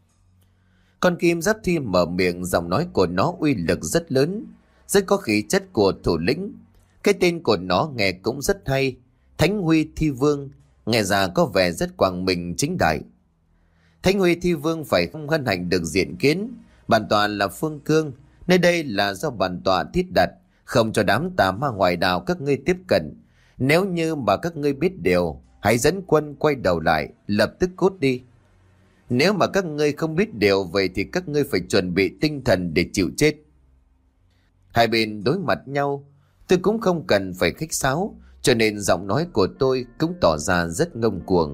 Con kim giáp thi mở miệng, giọng nói của nó uy lực rất lớn, rất có khí chất của thủ lĩnh. Cái tên của nó nghe cũng rất hay, Thánh Huy Thi Vương, nghe ra có vẻ rất quang minh chính đại. Thánh Huy Thi Vương phải không hân hạnh được diện kiến. Bản tọa là Phương Cương, nơi đây là do bản tọa thiết đặt, không cho đám tà ma ngoại đạo các ngươi tiếp cận. Nếu như mà các ngươi biết điều, hãy dẫn quân quay đầu lại, lập tức cút đi. Nếu mà các ngươi không biết điều, vậy thì các ngươi phải chuẩn bị tinh thần để chịu chết. Hai bên đối mặt nhau, tôi cũng không cần phải khách sáo, cho nên giọng nói của tôi cũng tỏ ra rất ngông cuồng.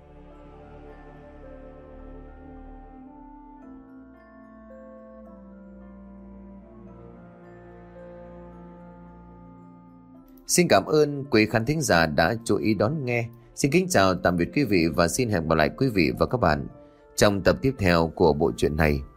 Xin cảm ơn quý khán thính giả đã chú ý đón nghe. Xin kính chào tạm biệt quý vị và xin hẹn gặp lại quý vị và các bạn trong tập tiếp theo của bộ truyện này.